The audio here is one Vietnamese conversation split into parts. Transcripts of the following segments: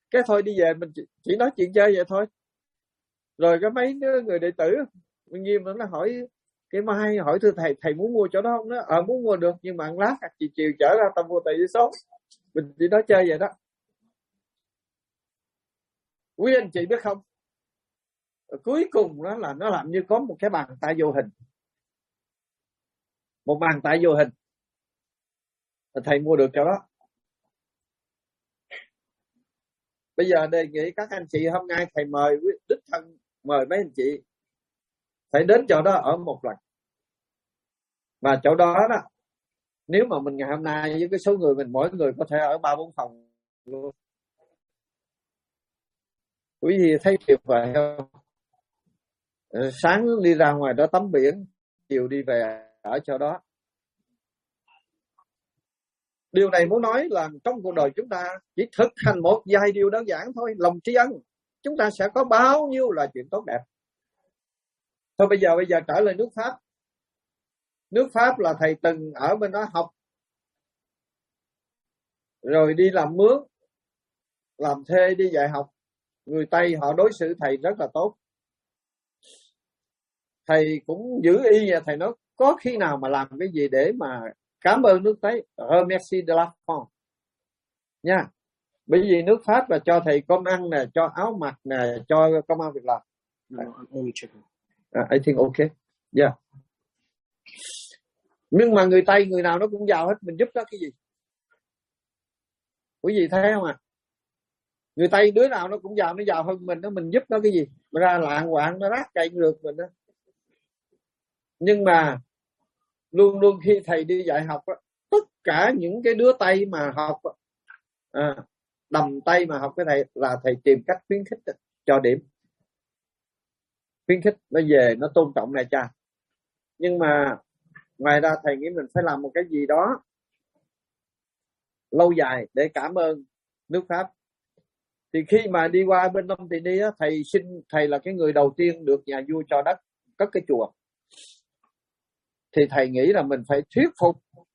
cái thôi đi về, mình chỉ nói chuyện chơi vậy thôi. Rồi cái mấy người đệ tử Nghiêm nó hỏi cái Mai, hỏi thưa thầy muốn mua chỗ đó không? Nó muốn mua được, nhưng mà ăn lát chiều chở ra tao mua tại vì số. Mình chỉ nói chơi vậy đó. Quý anh chị biết không, cuối cùng đó là nó làm như có một cái bàn tay vô hình, một bàn tay vô hình, thầy mua được chỗ đó. Bây giờ đề nghị các anh chị hôm nay thầy mời đích thân mời mấy anh chị phải đến chỗ đó ở một lần. Và chỗ đó đó, nếu mà mình ngày hôm nay với cái số người mình, mỗi người có thể ở 3-4 phòng luôn. Quý vị thấy tuyệt vời không? Sáng đi ra ngoài đó tắm biển, chiều đi về ở chỗ đó. Điều này muốn nói là trong cuộc đời chúng ta chỉ thực hành một vài điều đơn giản thôi, lòng tri ân, chúng ta sẽ có bao nhiêu là chuyện tốt đẹp. Thôi bây giờ trở lại nước Pháp. Nước Pháp là thầy từng ở bên đó học, rồi đi làm mướn, làm thuê, đi dạy học. Người Tây họ đối xử thầy rất là tốt. Thầy cũng giữ y và thầy nói có khi nào mà làm cái gì để mà cảm ơn nước Tây, remercie de la France nha. Bởi vì nước Pháp là cho thầy cơm ăn nè, cho áo mặc nè, cho công ăn việc làm. I think okay. Yeah. Nhưng mà người Tây người nào nó cũng giàu hết, mình giúp nó cái gì? Quý vị thấy không ạ? Người Tây đứa nào nó cũng giàu, nó giàu hơn mình đó, mình giúp nó cái gì? Mà ra lạng quạng nó rác cày ngược mình đó. Nhưng mà luôn luôn khi thầy đi dạy học đó, tất cả những cái đứa Tây mà học đầm Tây mà học cái thầy là thầy tìm cách khuyến khích đó, cho điểm, khuyến khích nó về nó tôn trọng này cha. Nhưng mà ngoài ra thầy nghĩ mình phải làm một cái gì đó lâu dài để cảm ơn nước Pháp. Thì khi mà đi qua bên Long Thị Ni á, thầy là cái người đầu tiên được nhà vua cho đất cất cái chùa. Thì thầy nghĩ là mình phải thuyết phục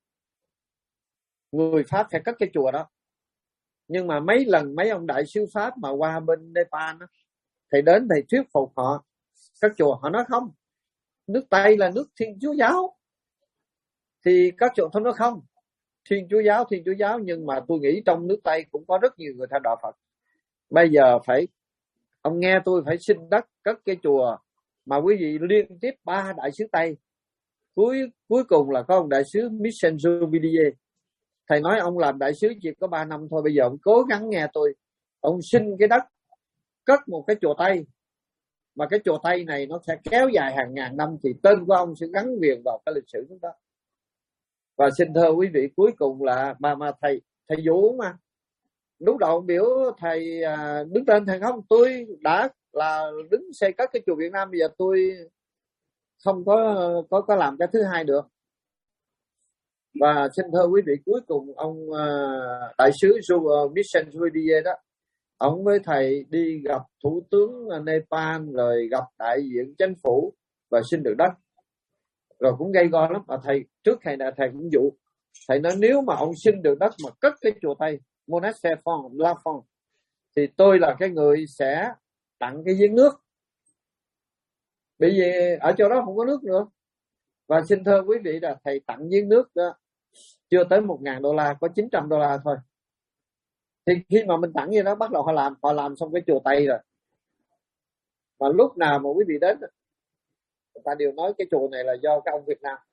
người Pháp phải cất cái chùa đó. Nhưng mà mấy lần mấy ông đại sứ Pháp mà qua bên Nepal á, thầy đến thầy thuyết phục họ cất chùa, họ nói không, nước Tây là nước Thiên Chúa giáo thì các chùa thôi. Nó không, Thiên Chúa giáo, nhưng mà tôi nghĩ trong nước Tây cũng có rất nhiều người theo đạo Phật. Bây giờ phải, ông nghe tôi, phải xin đất cất cái chùa. Mà quý vị liên tiếp 3 đại sứ Tây, cuối cùng là có ông đại sứ Michel Joubidier. Thầy nói ông làm đại sứ chỉ có 3 năm thôi, bây giờ ông cố gắng nghe tôi, ông xin cái đất cất một cái chùa Tây. Mà cái chùa Tây này nó sẽ kéo dài hàng ngàn năm, thì tên của ông sẽ gắn liền vào cái lịch sử chúng ta. Và xin thưa quý vị, cuối cùng là mà thầy Vũ mà lúc đầu biểu thầy đứng tên, thầy không, tôi đã là đứng xây cất cái chùa Việt Nam, bây giờ tôi không có làm cái thứ hai được. Và xin thưa quý vị, cuối cùng ông đại sứ Michel Joubidier đó, ông với thầy đi gặp thủ tướng Nepal, rồi gặp đại diện chính phủ và xin được đất. Rồi cũng gây go lắm. Và thầy trước thầy cũng dụ, thầy nói nếu mà ông xin được đất mà cất cái chùa Tây Monastère La Fond thì tôi là cái người sẽ tặng cái giếng nước, bởi vì ở chỗ đó không có nước nữa. Và xin thưa quý vị là thầy tặng giếng nước đó, chưa tới $1,000, có $900 thôi. Thì khi mà mình tặng như đó, bắt đầu họ làm xong cái chùa Tây rồi. Và lúc nào mà quý vị đến, người ta đều nói cái chùa này là do các ông Việt Nam.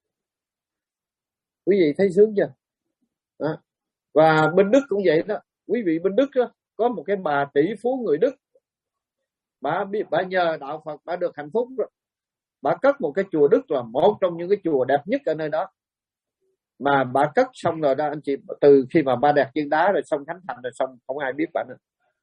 Quý vị thấy sướng chưa? Đó. Và bên Đức cũng vậy đó. Quý vị, bên Đức đó, có một cái bà tỷ phú người Đức, bà nhờ đạo Phật bà được hạnh phúc đó. Bà cất một cái chùa Đức là một trong những cái chùa đẹp nhất ở nơi đó. Mà bà cất xong rồi đó anh chị, từ khi mà bà đẹp viên đá rồi xong khánh thành rồi xong, không ai biết bà nữa.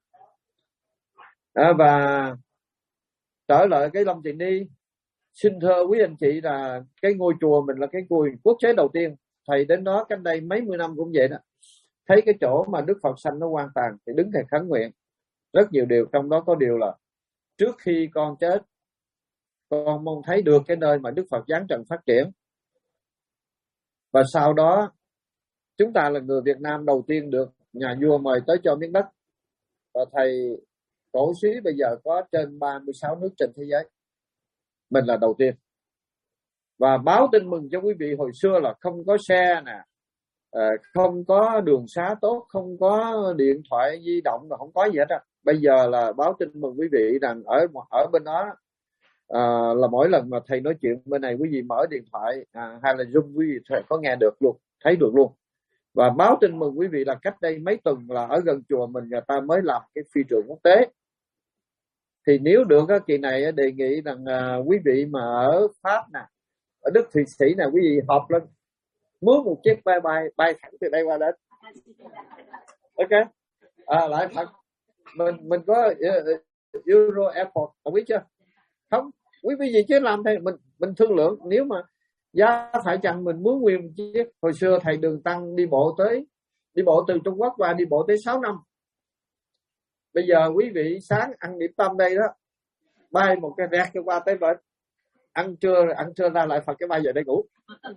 Và trở lại cái Long Thị Ni, xin thưa quý anh chị là cái ngôi chùa mình là cái ngôi quốc chế đầu tiên. Thầy đến đó cách đây mấy mươi năm cũng vậy đó, thấy cái chỗ mà Đức Phật sanh nó hoang tàn thì đứng thầy khấn nguyện rất nhiều điều. Trong đó có điều là trước khi con chết, con mong thấy được cái nơi mà Đức Phật giáng trần phát triển. Và sau đó chúng ta là người Việt Nam đầu tiên được nhà vua mời tới cho miếng đất. và thầy cổ xí bây giờ có trên 36 nước trên thế giới, mình là đầu tiên. Và báo tin mừng cho quý vị, hồi xưa là không có xe nè, không có đường xá tốt, không có điện thoại di động, mà không có gì hết á. Bây giờ là báo tin mừng quý vị rằng ở bên đó là mỗi lần mà thầy nói chuyện bên này, quý vị mở điện thoại hay là Zoom, quý vị thầy có nghe được luôn, thấy được luôn. Và báo tin mừng quý vị là cách đây mấy tuần là ở gần chùa mình người ta mới làm cái phi trường quốc tế. Thì nếu được kỳ này đề nghị rằng quý vị mà ở Pháp nè, ở Đức Thụy Sĩ nè, quý vị họp lên mướn một chiếc bay thẳng từ đây qua đến. Ok, lại thật mình có Euro Airport, không biết chưa? Không, quý vị gì chứ làm thầy, mình thương lượng. Nếu mà giá phải chăng mình mướn nguyên chiếc. Hồi xưa thầy Đường Tăng đi bộ từ Trung Quốc qua, đi bộ tới 6 năm. Bây giờ quý vị sáng ăn điểm tâm đây đó, bay một cái rẹt qua tới bển, ăn trưa ra lại Phật cái bay về đây ngủ.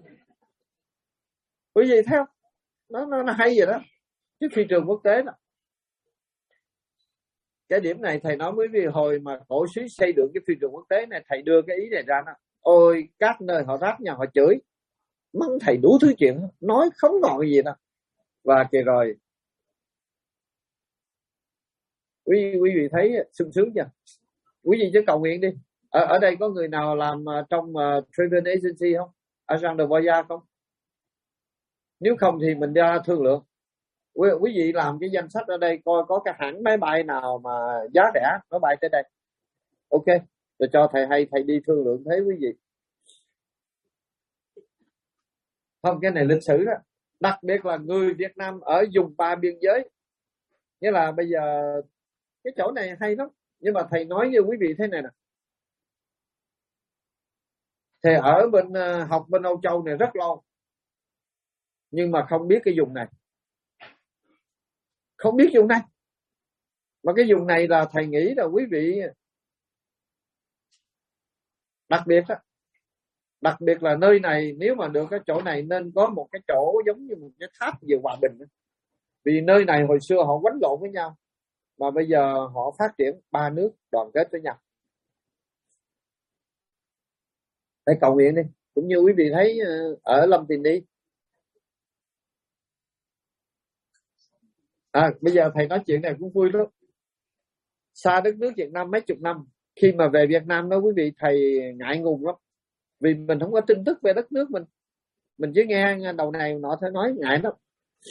Quý vị thấy không? Nó hay vậy đó, chứ phi trường quốc tế đó. Cái điểm này thầy nói với quý vị, hồi mà cổ suý xây dựng cái phi trường quốc tế này, thầy đưa cái ý này ra đó. Ôi, các nơi họ ráp nhau, họ chửi mắng thầy đủ thứ chuyện, nói không ngọn gì đâu. Và kìa rồi, quý vị thấy sung sướng chưa? Quý vị chứ cầu nguyện đi. Ở đây có người nào làm trong travel agency không? Ở Alexander Voya không? Nếu không thì mình ra thương lượng. Quý vị làm cái danh sách ở đây, coi có cái hãng máy bay nào mà giá rẻ nó bay tới đây. Ok, rồi cho thầy đi thương lượng thấy quý vị. Không, cái này lịch sử đó. Đặc biệt là người Việt Nam ở vùng 3 biên giới. Nghĩa là bây giờ cái chỗ này hay lắm. Nhưng mà thầy nói với quý vị thế này nè. Thầy ở bên học bên Âu Châu này rất lâu, nhưng mà không biết cái vùng này. Không biết vùng này. Mà cái vùng này là thầy nghĩ là quý vị đặc biệt đó. Đặc biệt là nơi này, nếu mà được cái chỗ này nên có một cái chỗ giống như một cái tháp về hòa bình. Vì nơi này hồi xưa họ quánh lộn với nhau, mà bây giờ họ phát triển 3 nước đoàn kết với nhau. Hãy cầu nguyện đi. Cũng như quý vị thấy ở Lâm Tiền đi. Bây giờ thầy nói chuyện này cũng vui lắm. Xa đất nước Việt Nam mấy chục năm, khi mà về Việt Nam đó quý vị, thầy ngại ngùng lắm. Vì mình không có tin tức về đất nước mình. Mình chỉ nghe đầu này nọ thôi, nói ngại lắm.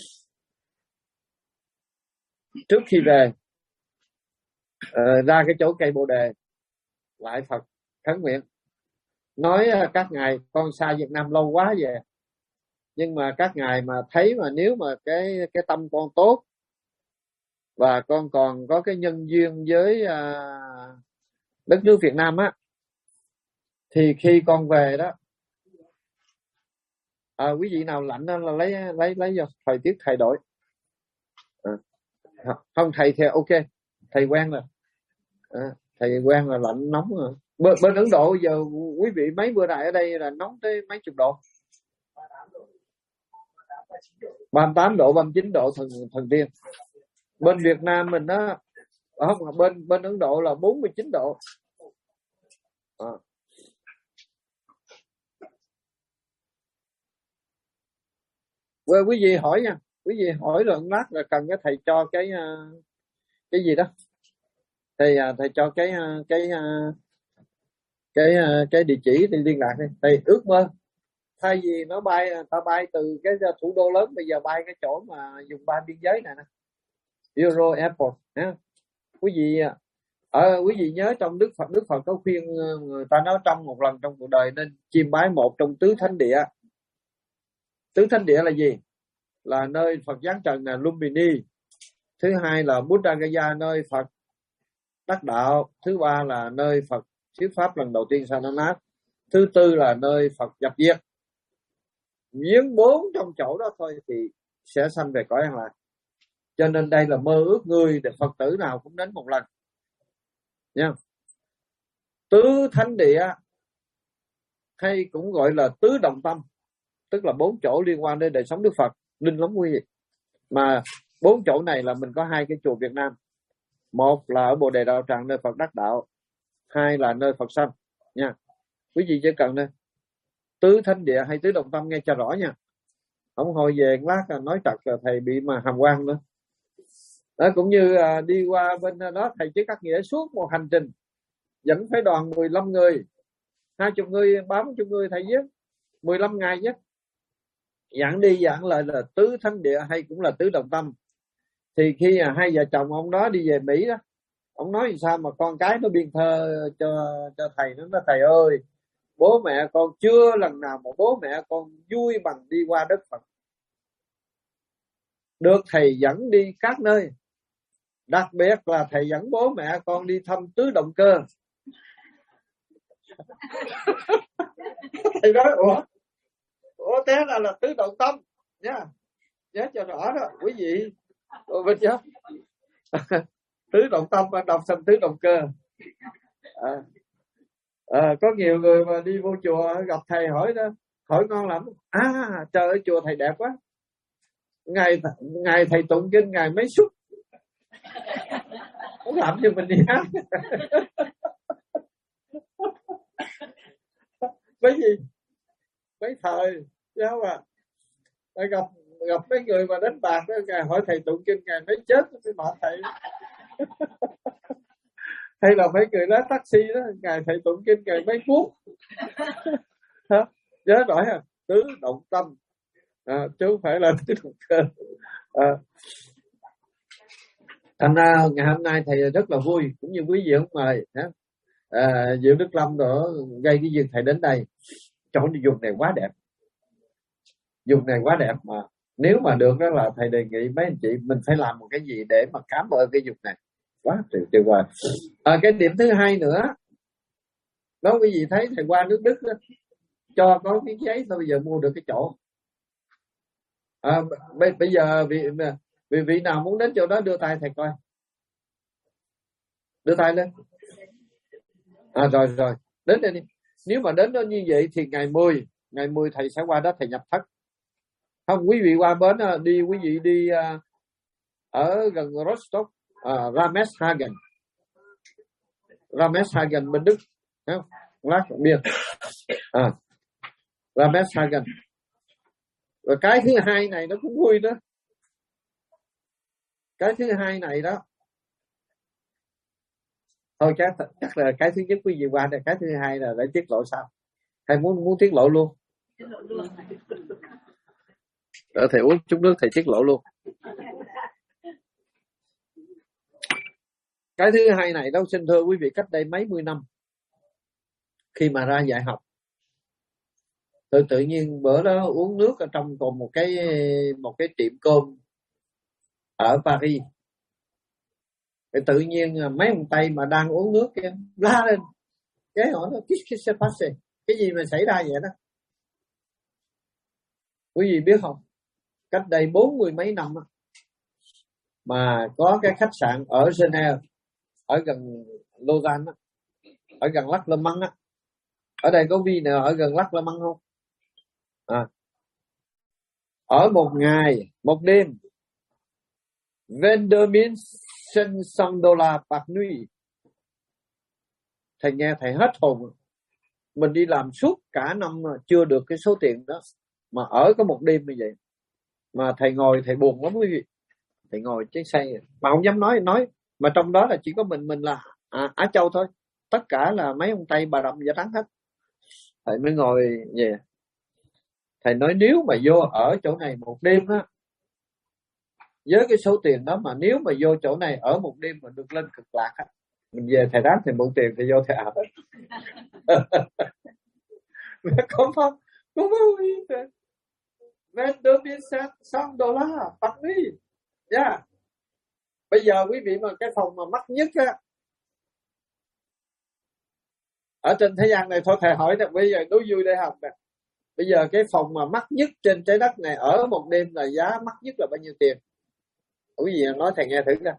Trước khi về, ra cái chỗ cây Bồ Đề, lại Phật khấn nguyện, nói các ngài con xa Việt Nam lâu quá về, nhưng mà các ngài mà thấy mà nếu mà cái tâm con tốt và con còn có cái nhân duyên với đất nước Việt Nam á, thì khi con về đó, quý vị nào lạnh đó là lấy vô, thời tiết thay đổi. Không thầy thì ok, thầy quen rồi. Thầy quen là lạnh nóng rồi. Bên Ấn Độ giờ quý vị mấy bữa nay ở đây là nóng tới mấy chục độ, 38 độ 39 độ thần tiên. Bên Việt Nam mình đó, không, bên Ấn Độ là 49 độ. Quý vị hỏi nha, quý vị hỏi rồi lát là cần cái thầy cho cái gì đó, thầy cho cái địa chỉ thì liên lạc đi. Thầy ước mơ thay vì nó ta bay từ cái thủ đô lớn, bây giờ bay cái chỗ mà dùng 3 biên giới này nè, Euro Airport nha. Quý vị nhớ trong Đức Phật có khuyên người ta nói trong một lần trong cuộc đời nên chiêm bái một trong tứ thánh địa. Tứ thánh địa là gì? Là nơi Phật giáng trần là Lumbini, thứ hai là Buddha Gaya, nơi Phật đắc đạo, thứ ba là nơi Phật thuyết pháp lần đầu tiên Sananat, thứ tư là nơi Phật nhập diệt. Miếng 4 trong chỗ đó thôi thì sẽ sanh về cõi an lạc. Cho nên đây là mơ ước người để Phật tử nào cũng đến một lần nha. Tứ thánh địa hay cũng gọi là tứ đồng tâm, tức là 4 chỗ liên quan đến đời sống Đức Phật. Linh lắm quý vị. Mà 4 chỗ này là mình có 2 cái chùa Việt Nam. Một là ở Bồ Đề Đạo Tràng nơi Phật đắc đạo, hai là nơi Phật sanh nha. Quý vị chỉ cần đây tứ thánh địa hay tứ động tâm nghe cho rõ nha. Không hồi về lát là nói trật là thầy bị mà hàm quan nữa. Đó, cũng như đi qua bên đó thầy chỉ cắt nghĩa suốt một hành trình dẫn phải đoàn 15 người, 20 người, 30 người thầy viết 15 ngày nhé. Giảng đi giảng lại là tứ thánh địa hay cũng là tứ đồng tâm. Thì khi hai vợ chồng ông đó đi về Mỹ đó, ông nói sao mà con cái nó biên thơ cho thầy. Nó nói thầy ơi, bố mẹ con chưa lần nào mà bố mẹ con vui bằng đi qua đất Phật, được thầy dẫn đi các nơi, đặc biệt là thầy dẫn bố mẹ con đi thăm tứ động cơ. Thầy nói ủa thế là tứ động tâm nha, nhớ cho rõ đó quý vị. Bên chứ tứ động tâm đọc thành tứ động cơ. Có nhiều người mà đi vô chùa gặp thầy hỏi đó, hỏi ngon lắm. Trời ơi chùa thầy đẹp quá, ngày thầy tụng kinh ngày mấy suất, không làm cho mình đi hát. Mấy gì mấy thời chứ không gặp mấy người mà đánh bạc đó, ngày hỏi thầy tụng kinh ngày mấy chết cái bảo thầy. Hay là mấy người lái taxi đó, ngày thầy tụng kinh ngày mấy phút. Nhớ rõ ha, tứ động tâm chứ không phải là tứ động cơ. Thành ra ngày hôm nay thầy rất là vui, cũng như quý vị không mời Diệu Đức Lâm đó gây cái duyên thầy đến đây. Chỗ vùng này quá đẹp, vùng này quá đẹp, mà nếu mà được đó là thầy đề nghị mấy anh chị mình phải làm một cái gì để mà cảm ơn cái vùng này quá tuyệt vời. Cái điểm thứ hai nữa đó, quý vị thấy thầy qua nước Đức đó, cho có cái giấy thôi bây giờ mua được cái chỗ. Bây giờ vị nào muốn đến chỗ đó đưa tay thầy coi, đưa tay lên. Rồi đến đây đi. Nếu mà đến đó như vậy thì ngày 10 thầy sẽ qua đó thầy nhập thất. Không, quý vị qua bến đi, quý vị đi ở gần Rostock, Rameshagen bên Đức, không? Lát biên Rameshagen. Rồi cái thứ hai này nó cũng vui đó. Cái thứ hai này đó thôi chắc là cái thứ nhất quý vị qua đây, cái thứ hai là để tiết lộ sao? Hay muốn tiết lộ luôn? Đợi thầy uống chút nước thầy tiết lộ luôn. Cái thứ hai này đâu xin thưa quý vị, cách đây mấy mươi năm khi mà ra dạy học, tự nhiên bữa đó uống nước ở trong còn một cái tiệm cơm ở Paris. Thì tự nhiên mấy ông Tây mà đang uống nước kia la lên, cái hỏi nó cái gì mà xảy ra vậy đó. Quý vị biết không, cách đây 40 mấy năm mà có cái khách sạn ở Geneva, ở gần Lausanne, ở gần Lac Le Mans. Ở đây có vị nào ở gần Lac Le Mans không? Ở một ngày một đêm $22,500 par nuit. Thầy nghe thầy hết hồn. Mình đi làm suốt cả năm mà chưa được cái số tiền đó, mà ở có một đêm như vậy. Mà thầy ngồi thầy buồn lắm quý vị. Thầy ngồi trên xe mà không dám nói, mà trong đó là chỉ có mình là Á Châu thôi, tất cả là mấy ông Tây bà đậm da trắng hết. Thầy mới ngồi về, thầy nói nếu mà vô ở chỗ này một đêm á, với cái số tiền đó mà nếu mà vô chỗ này ở một đêm mà được lên cực lạc á, mình về thầy đáp thầy mượn tiền thầy vô thầy ảo. Không $22,500 bắt đi nha. Bây giờ quý vị mà cái phòng mà mắc nhất á ở trên thế gian này, thôi thầy hỏi nè, bây giờ đố vui đây học nè, bây giờ cái phòng mà mắc nhất trên trái đất này ở một đêm là giá mắc nhất là bao nhiêu tiền? Quý vị nói thầy nghe thử coi.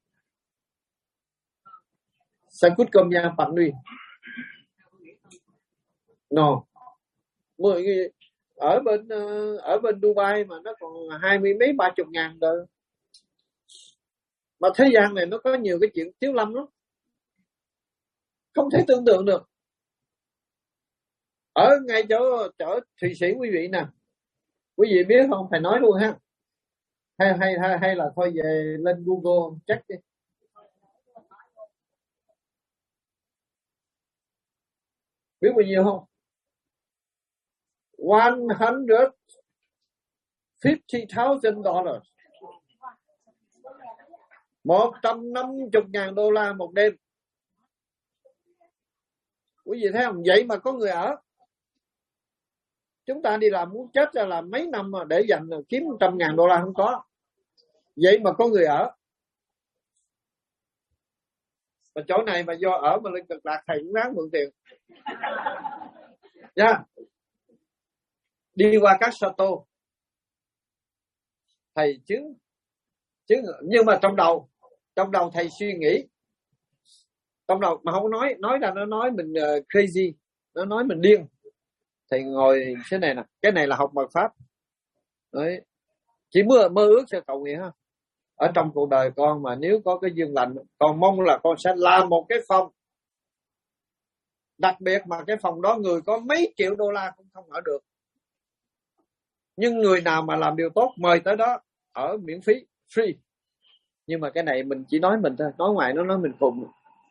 Ça coûte combien par nuit? No. Ở bên Dubai mà nó còn 20 mấy 30 ngàn rồi. Mà thế gian này nó có nhiều cái chuyện tiếu lâm lắm, không thể tưởng tượng được. Ở ngay chỗ Thụy Sĩ quý vị nè, quý vị biết không, phải nói luôn ha, hay là thôi về lên Google check đi. Biết bao nhiêu không? $150,000, $150,000 một đêm. Quý vị thấy không? Vậy mà có người ở. Chúng ta đi làm muốn chết ra là mấy năm mà để dành kiếm $100,000 không có. Vậy mà có người ở. Và chỗ này mà do ở mà lên Cực Lạc thầy cũng ráng mượn tiền. Nha. Đi qua các Sato, thầy chứ nhưng mà trong đầu thầy suy nghĩ, trong đầu mà không nói ra, nó nói mình crazy, nó nói mình điên. Thầy ngồi thế này nè, cái này là học mật pháp đấy, chỉ mơ ước cho cầu nguyện ha. Ở trong cuộc đời con mà nếu có cái duyên lành, con mong là con sẽ làm một cái phòng, đặc biệt mà cái phòng đó người có mấy triệu đô la cũng không ở được, nhưng người nào mà làm điều tốt mời tới đó ở miễn phí, free. Nhưng mà cái này mình chỉ nói mình thôi, nói ngoài nó nói mình khùng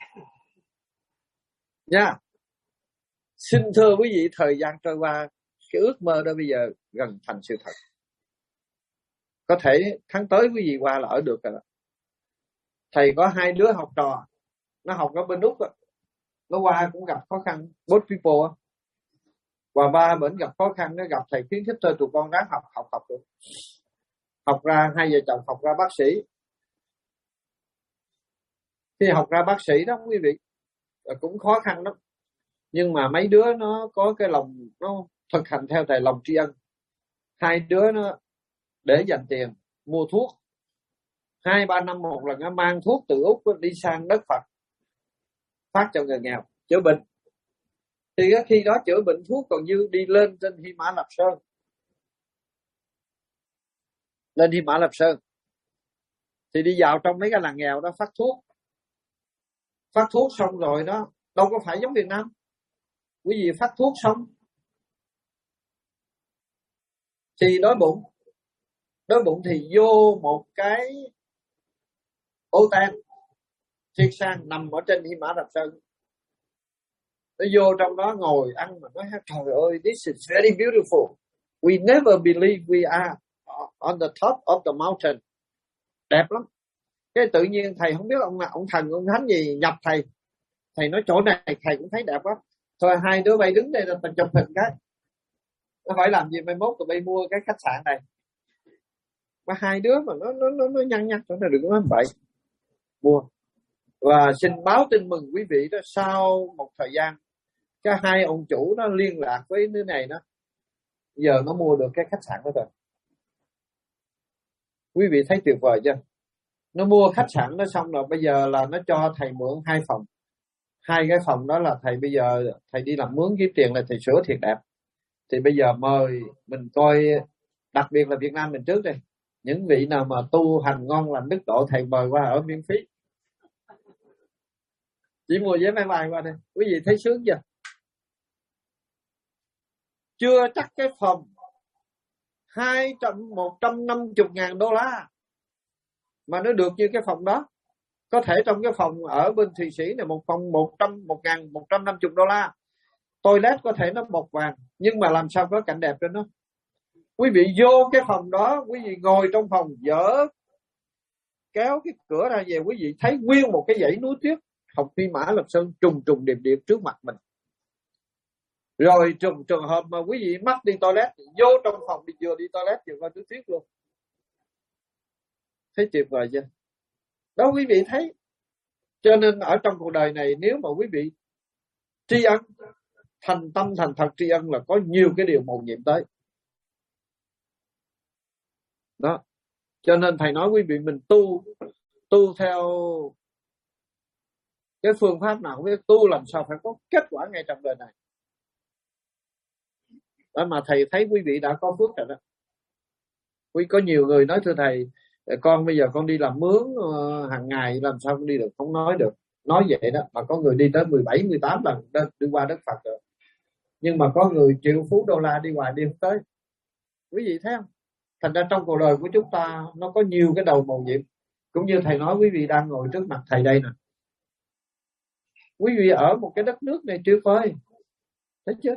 nha. Xin thưa quý vị, thời gian trôi qua, cái ước mơ đó bây giờ gần thành sự thật. Có thể tháng tới quý vị qua là ở được rồi đó. Thầy có 2 đứa học trò, nó học ở bên Úc đó. Nó qua cũng gặp khó khăn, both people á. Và ba bển gặp khó khăn, nó gặp thầy khuyến khích thôi, tụi con ráng học được. Học ra, hai vợ chồng học ra bác sĩ. Khi học ra bác sĩ đó quý vị, cũng khó khăn lắm. Nhưng mà mấy đứa nó có cái lòng, nó thực hành theo thầy, lòng tri ân. 2 đứa nó để dành tiền mua thuốc, 2-3 năm một lần nó mang thuốc từ Úc đi sang đất Phật phát cho người nghèo chữa bệnh. Thì khi đó chữa bệnh thuốc còn dư, đi lên trên Hy Mã Lạp Sơn, lên Hy Mã Lạp Sơn thì đi vào trong mấy cái làng nghèo đó phát thuốc xong rồi đó, đâu có phải giống Việt Nam. Quý vị phát thuốc xong thì đói bụng thì vô một cái ô tan thiệt sang nằm ở trên Hy Mã Lạp Sơn. Nó vô trong đó ngồi ăn mà nói trời ơi, this is very beautiful, we never believe we are on the top of the mountain. Đẹp lắm. Cái tự nhiên thầy không biết ông thần ông thánh gì nhập thầy nói chỗ này thầy cũng thấy đẹp lắm. Thôi 2 đứa bay đứng đây là chụp hình cái. Nó phải làm gì mai mốt tụi bay mua cái khách sạn này. Mà 2 đứa mà nó nhăn nó đừng có nói vậy. Mua. Và xin báo tin mừng quý vị đó, sau một thời gian cái 2 ông chủ nó liên lạc với đứa này đó, giờ nó mua được cái khách sạn đó rồi. Quý vị thấy tuyệt vời chưa? Nó mua khách sạn đó xong rồi bây giờ là nó cho thầy mượn 2 phòng. 2 cái phòng đó là thầy bây giờ thầy đi làm mướn kiếm tiền là thầy sửa thiệt đẹp. Thì bây giờ mời mình coi, đặc biệt là Việt Nam mình trước đây, những vị nào mà tu hành ngon lành đức độ thầy mời qua ở miễn phí, chỉ mua vé máy bay qua đây. Quý vị thấy sướng chưa? Chưa chắc cái phòng $150,000 mà nó được như cái phòng đó. Có thể trong cái phòng ở bên Thụy Sĩ này, một phòng $150,000, toilet có thể nó bột vàng, nhưng mà làm sao có cảnh đẹp trên nó. Quý vị vô cái phòng đó, quý vị ngồi trong phòng, dở kéo cái cửa ra về, quý vị thấy nguyên một cái dãy núi tuyết học Hy Mã Lạp Sơn trùng điệp trước mặt mình. Rồi trường hợp mà quý vị mắc đi toilet, vô trong phòng đi, vừa đi toilet vừa coi núi tuyết luôn. Thấy tuyệt vời chưa? Đó quý vị thấy. Cho nên ở trong cuộc đời này, nếu mà quý vị tri ân, thành tâm thành thật tri ân, là có nhiều cái điều mầu nhiệm tới. Đó. Cho nên thầy nói quý vị mình tu theo cái phương pháp nào không biết, tu làm sao phải có kết quả ngay trong đời này. Đó mà thầy thấy quý vị đã có phước rồi đó. Quý có nhiều người nói thưa thầy, Con bây giờ con đi làm mướn hàng ngày làm sao con đi được, không nói được. Nói vậy đó mà có người đi tới 17 18 lần đi qua đất Phật rồi, nhưng mà có người triệu phú đô la đi hoài đi không tới. Quý vị thấy không? Thành ra trong cuộc đời của chúng ta nó có nhiều cái đầu mầu nhiệm. Cũng như thầy nói, quý vị đang ngồi trước mặt thầy đây nè, quý vị ở một cái đất nước này tuyệt vời, thấy chưa?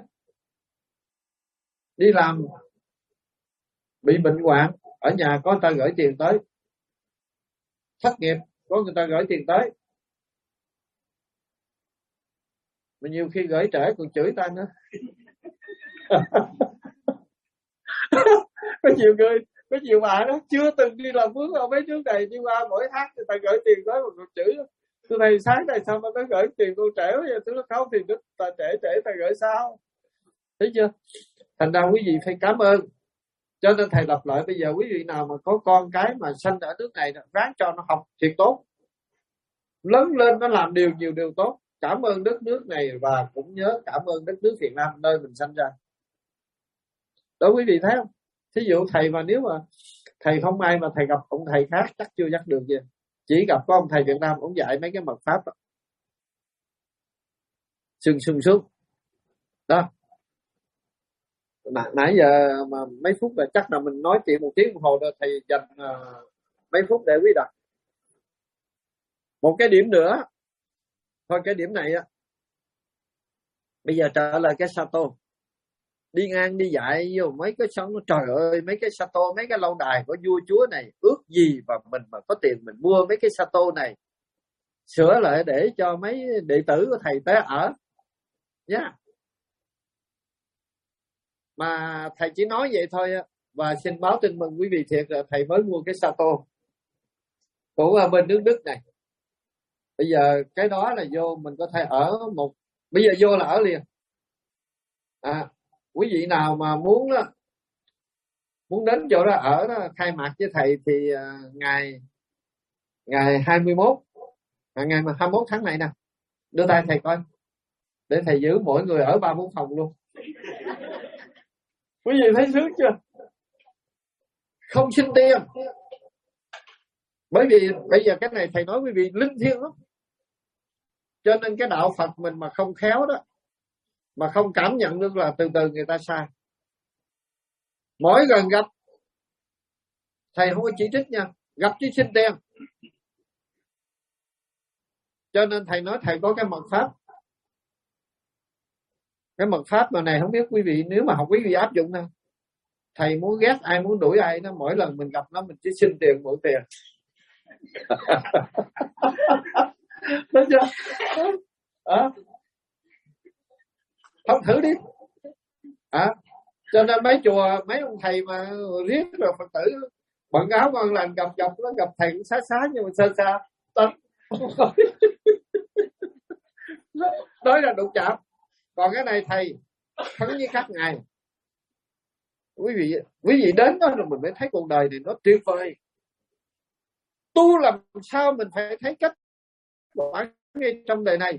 Đi làm bị bệnh hoạn, ở nhà có người ta gửi tiền tới. Thất nghiệp, có người ta gửi tiền tới. Mà nhiều khi gửi trễ còn chửi ta nữa. Có nhiều bà đó chưa từng đi làm mướn ở mấy nước này, nhưng qua mỗi tháng người ta gửi tiền tới mà còn chửi. Tôi này sáng này sao mà nó gửi tiền tôi trễ quá vậy? Tôi nói không thì ta trễ ta gửi sao? Thấy chưa? Thành ra quý vị phải cảm ơn. Cho nên thầy lặp lại, bây giờ quý vị nào mà có con cái mà sanh ở nước này, ráng cho nó học thiệt tốt, lớn lên nó làm nhiều điều tốt, cảm ơn đất nước này và cũng nhớ cảm ơn đất nước Việt Nam nơi mình sanh ra. Đó quý vị thấy không? Thí dụ thầy mà nếu mà thầy không may mà thầy gặp ông thầy khác chắc chưa dắt được gì, chỉ gặp có ông thầy Việt Nam ông dạy mấy cái mật pháp đó. Sừng suốt đó. Nãy giờ mà mấy phút là chắc là mình nói chuyện 1 tiếng đồng hồ rồi, thầy dành mấy phút để quý đặt. Một cái điểm nữa thôi, cái điểm này á, bây giờ trở lại cái Sato. Đi ngang đi dạy vô mấy cái sông, trời ơi mấy cái Sato, mấy cái lâu đài của vua chúa này, ước gì mà mình mà có tiền mình mua mấy cái Sato này, sửa lại để cho mấy đệ tử của thầy tới ở nhá. Yeah. Mà thầy chỉ nói vậy thôi á, và xin báo tin mừng quý vị thiệt là thầy mới mua cái Sato của bên nước Đức này. Bây giờ cái đó là vô mình có thể ở một, bây giờ vô là ở liền. Quý vị nào mà muốn đến chỗ đó ở đó, khai mạc với thầy thì ngày 21 ngày mà 21 tháng này nè, đưa tay thầy coi để thầy giữ mỗi người ở 3-4 phòng luôn. Quý vị thấy sướng chưa? Không xin tiền. Bởi vì bây giờ cái này thầy nói quý vị linh thiêng lắm. Cho nên cái đạo Phật mình mà không khéo đó, mà không cảm nhận được là từ từ người ta sai. Mỗi lần gặp thầy không có chỉ trích nha, gặp chỉ xin tiền. Cho nên thầy nói thầy có cái mật pháp. Cái mật pháp mà này không biết quý vị nếu mà học quý vị áp dụng nè. Thầy muốn ghét ai, muốn đuổi ai đó, mỗi lần mình gặp nó mình chỉ xin tiền, mỗi tiền. Thấy chưa? Không thử đi. Cho nên mấy chùa, mấy ông thầy mà riết rồi Phật tử bận áo ngon lành gặp nó gặp thầy cũng xá nhưng mà xa nói là đụng chạm. Còn cái này thầy thắng với các ngài. Quý vị đến đó rồi mình mới thấy cuộc đời này nó tuyệt vời. Tu làm sao mình phải thấy cách quả ngay trong đời này.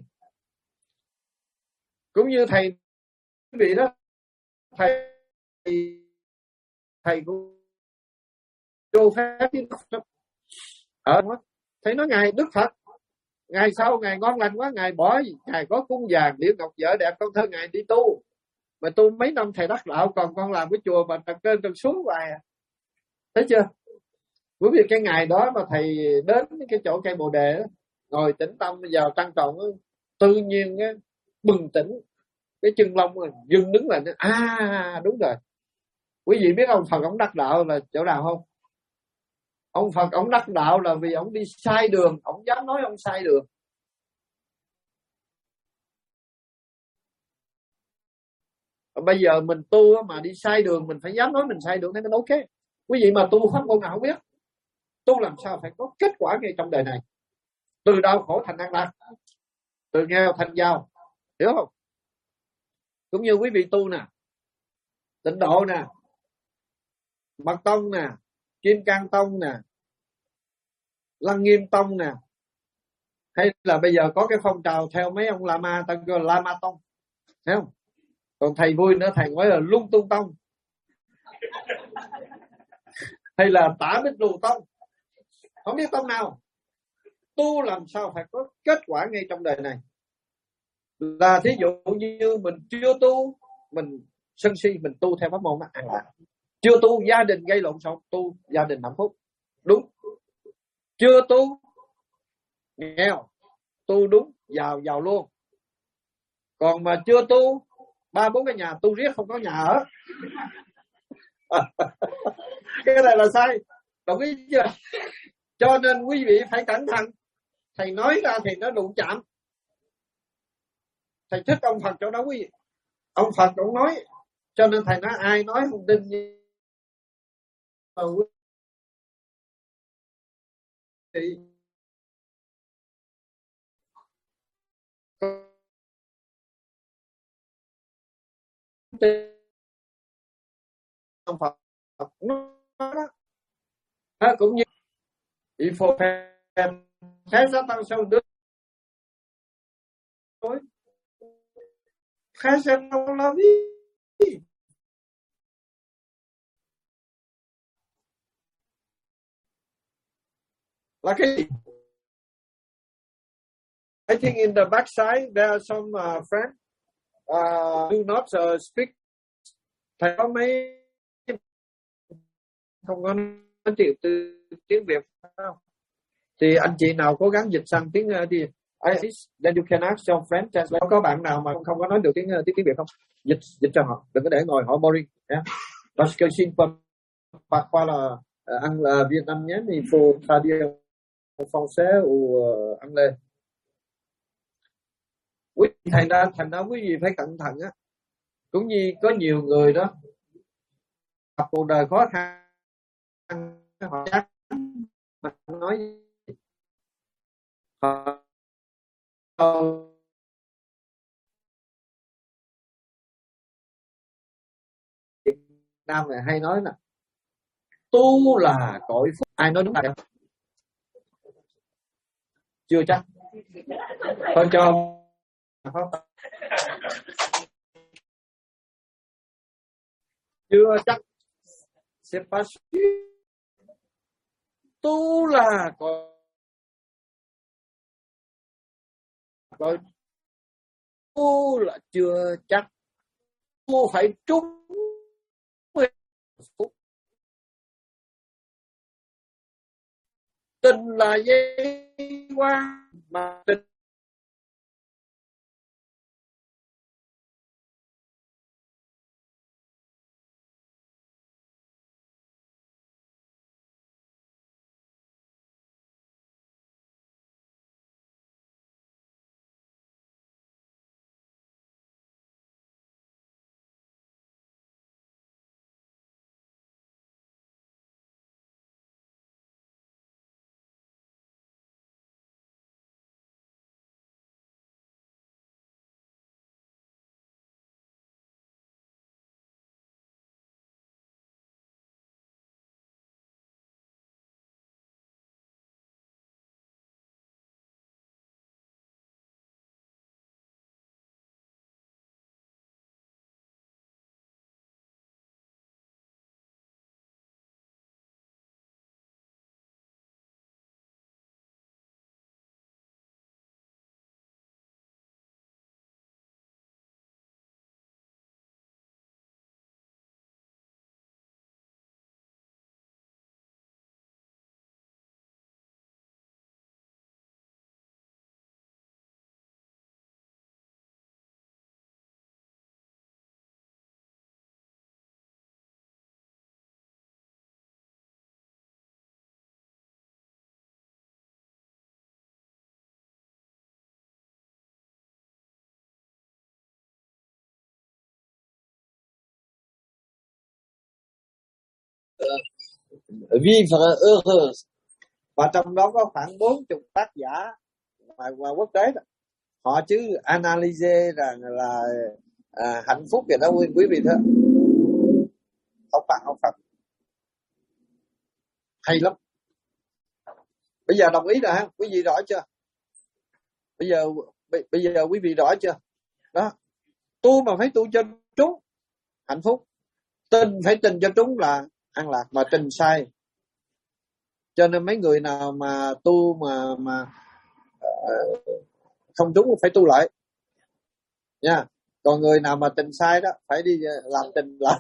Cũng như thầy quý vị đó, thầy cũng vô phép ở thấy nói ngài Đức Phật, ngày sau ngài ngon lành quá, ngài bỏ, ngài có cung vàng điệu ngọc vợ đẹp con thơ ngài đi tu. Mà tu mấy năm thầy đắc đạo, còn con làm cái chùa mà trần trên trần xuống hoài à. Thấy chưa? Bởi vì cái ngày đó mà thầy đến cái chỗ cây bồ đề đó, ngồi tĩnh tâm vào tăng trọng, tự nhiên bừng tỉnh, cái chân lông dừng đứng lại. Đúng rồi. Quý vị biết ông Phật ông đắc đạo là chỗ nào không? Ông Phật ông đắc đạo là vì ông đi sai đường, ông dám nói ông sai đường. Bây giờ mình tu mà đi sai đường, mình phải dám nói mình sai đường nên ok. Quý vị mà tu pháp môn nào không biết, tu làm sao phải có kết quả ngay trong đời này. Từ đau khổ thành an lạc, từ nghèo thành giàu, hiểu không? Cũng như quý vị tu nè, Tịnh Độ nè, Mật Tông nè, Kim Cang Tông nè, Lăng Nghiêm Tông nè, hay là bây giờ có cái phong trào theo mấy ông Lama, ta gọi là Lama Tông, thấy không? Còn thầy vui nữa, thầy nói là Lung Tung Tông hay là Tả Bích Lù Tông. Không biết tông nào. Tu làm sao phải có kết quả ngay trong đời này. Là thí dụ như mình chưa tu, mình sân si, mình tu theo pháp môn đó, an lạc. Chưa tu, gia đình gây lộn xộn, tu gia đình hạnh phúc, đúng. Chưa tu, nghèo, tu đúng, giàu luôn. Còn mà chưa tu, 3-4 cái nhà tu riết không có nhà ở. Cái này là sai, đồng ý chưa? Cho nên quý vị phải cẩn thận. Thầy nói ra thì nó đụng chạm. Thầy thích ông Phật chỗ đó quý vị. Ông Phật cũng nói, cho nên thầy nói ai nói không tin như quý vị. Ông Phật nói đó. Cũng như il faut faire très attention de très attention la vie. Là cái gì? I think in the backside there are some friends do not speak. Thầy có mấy không có nói tiếng Việt không? Thì anh chị nào cố gắng dịch sang tiếng thì then you can ask your friend translate. Có bạn nào mà không có nói được tiếng Việt không? Dịch cho họ, đừng có để ngồi họ boring nhé. Parce que si parfois là ăn là Việt Nam nhé, thì faut traduire en français ou anglais. Quý thành ra quý vị phải cẩn thận á. Cũng như có nhiều người đó gặp cuộc đời khó khăn, họ chắc mà nói họ Việt Nam này hay nói là tu là cội phúc. Ai nói đúng không? Chưa chắc. Thôi cho chưa chắc. C'est pas sûr. Tu là cội, tu là chưa chắc. Tu phải trúng phúc. Tình là dây qua mà tình vivre heureuse. Và trong đó có khoảng 40 tác giả ngoài quốc tế đó. Họ chứ analyze rằng là hạnh phúc vậy đó quý vị thôi. Ông Phật hay lắm. Bây giờ đồng ý rồi ha, quý vị rõ chưa? Bây giờ quý vị rõ chưa? Đó, tu mà phải tu cho trúng hạnh phúc. Tin phải tin cho trúng là an lạc, mà tin sai Cho nên mấy người nào mà tu mà không trúng phải tu lại nha. Còn người nào mà tình sai đó phải đi làm tình lại.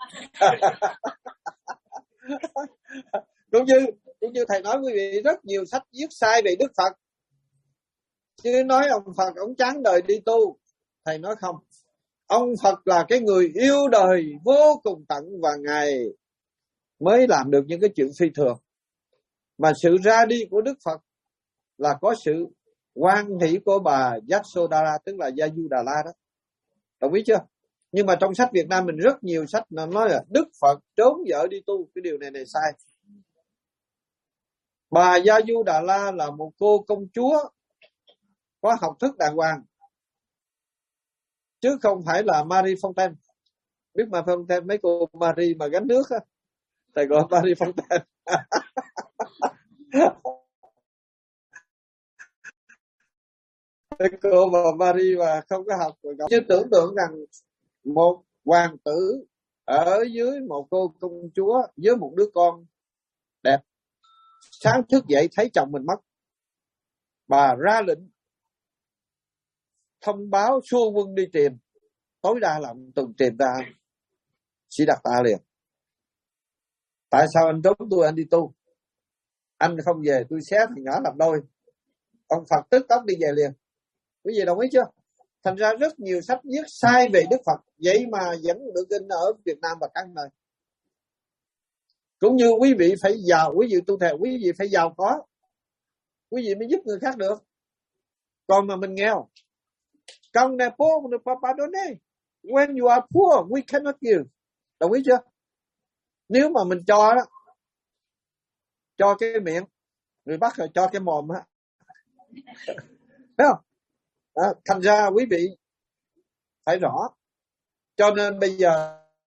cũng như thầy nói quý vị, rất nhiều sách viết sai về Đức Phật, chứ nói ông Phật ông chán đời đi tu. Thầy nói không, ông Phật là cái người yêu đời vô cùng tận, và Ngài mới làm được những cái chuyện phi thường. Mà sự ra đi của Đức Phật là có sự hoan hỷ của bà Yasodhara, tức là Yajudala đó. Đồng ý chưa? Nhưng mà trong sách Việt Nam mình rất nhiều sách nói là Đức Phật trốn vợ đi tu. Cái điều này sai. Bà Yajudala là một cô công chúa có học thức đàng hoàng, chứ không phải là Marie Fontaine. Biết mà Fontaine, mấy cô Marie mà gánh nước á, thầy gọi Marie Fontaine. Cái cô mà Marie mà không có học, chứ tưởng tượng rằng một hoàng tử ở dưới một cô công chúa với một đứa con đẹp, sáng thức dậy thấy chồng mình mất, bà ra lệnh thông báo xua quân đi tìm, tối đa là tuần tìm ra Siddhartha liền. Tại sao anh trốn tôi, anh đi tu, anh không về tôi xé thằng nhỏ làm đôi. Ông Phật tức tốc đi về liền. Quý vị đồng ý chưa? Thành ra rất nhiều sách viết sai về Đức Phật, vậy mà vẫn được in ở Việt Nam và các nơi. Cũng như quý vị phải giàu, quý vị tu theo, quý vị phải giàu có, quý vị mới giúp người khác được. Còn mà mình nghèo, con ne po ne papa done, when you are poor we cannot give. Đồng ý chưa? Nếu mà mình cho đó, cho cái miệng, người Bắc rồi cho cái mồm á, thấy không? Đó, thành ra quý vị phải rõ. Cho nên bây giờ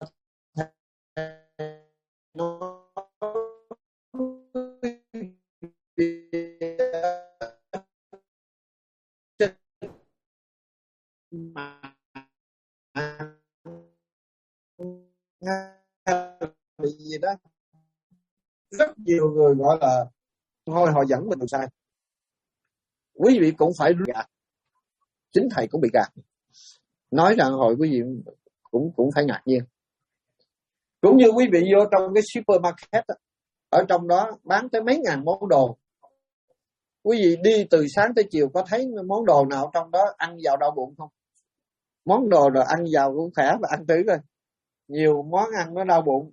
gì đó, rất nhiều người gọi là thôi họ dẫn mình sai. Quý vị cũng phải gạt, chính thầy cũng bị gạt. Nói rằng hồi quý vị cũng phải ngạc nhiên. Cũng như quý vị vô trong cái supermarket đó, ở trong đó bán tới mấy ngàn món đồ, quý vị đi từ sáng tới chiều có thấy món đồ nào trong đó ăn vào đau bụng không? Món đồ rồi ăn vào cũng khỏe, và ăn thử coi, nhiều món ăn nó đau bụng.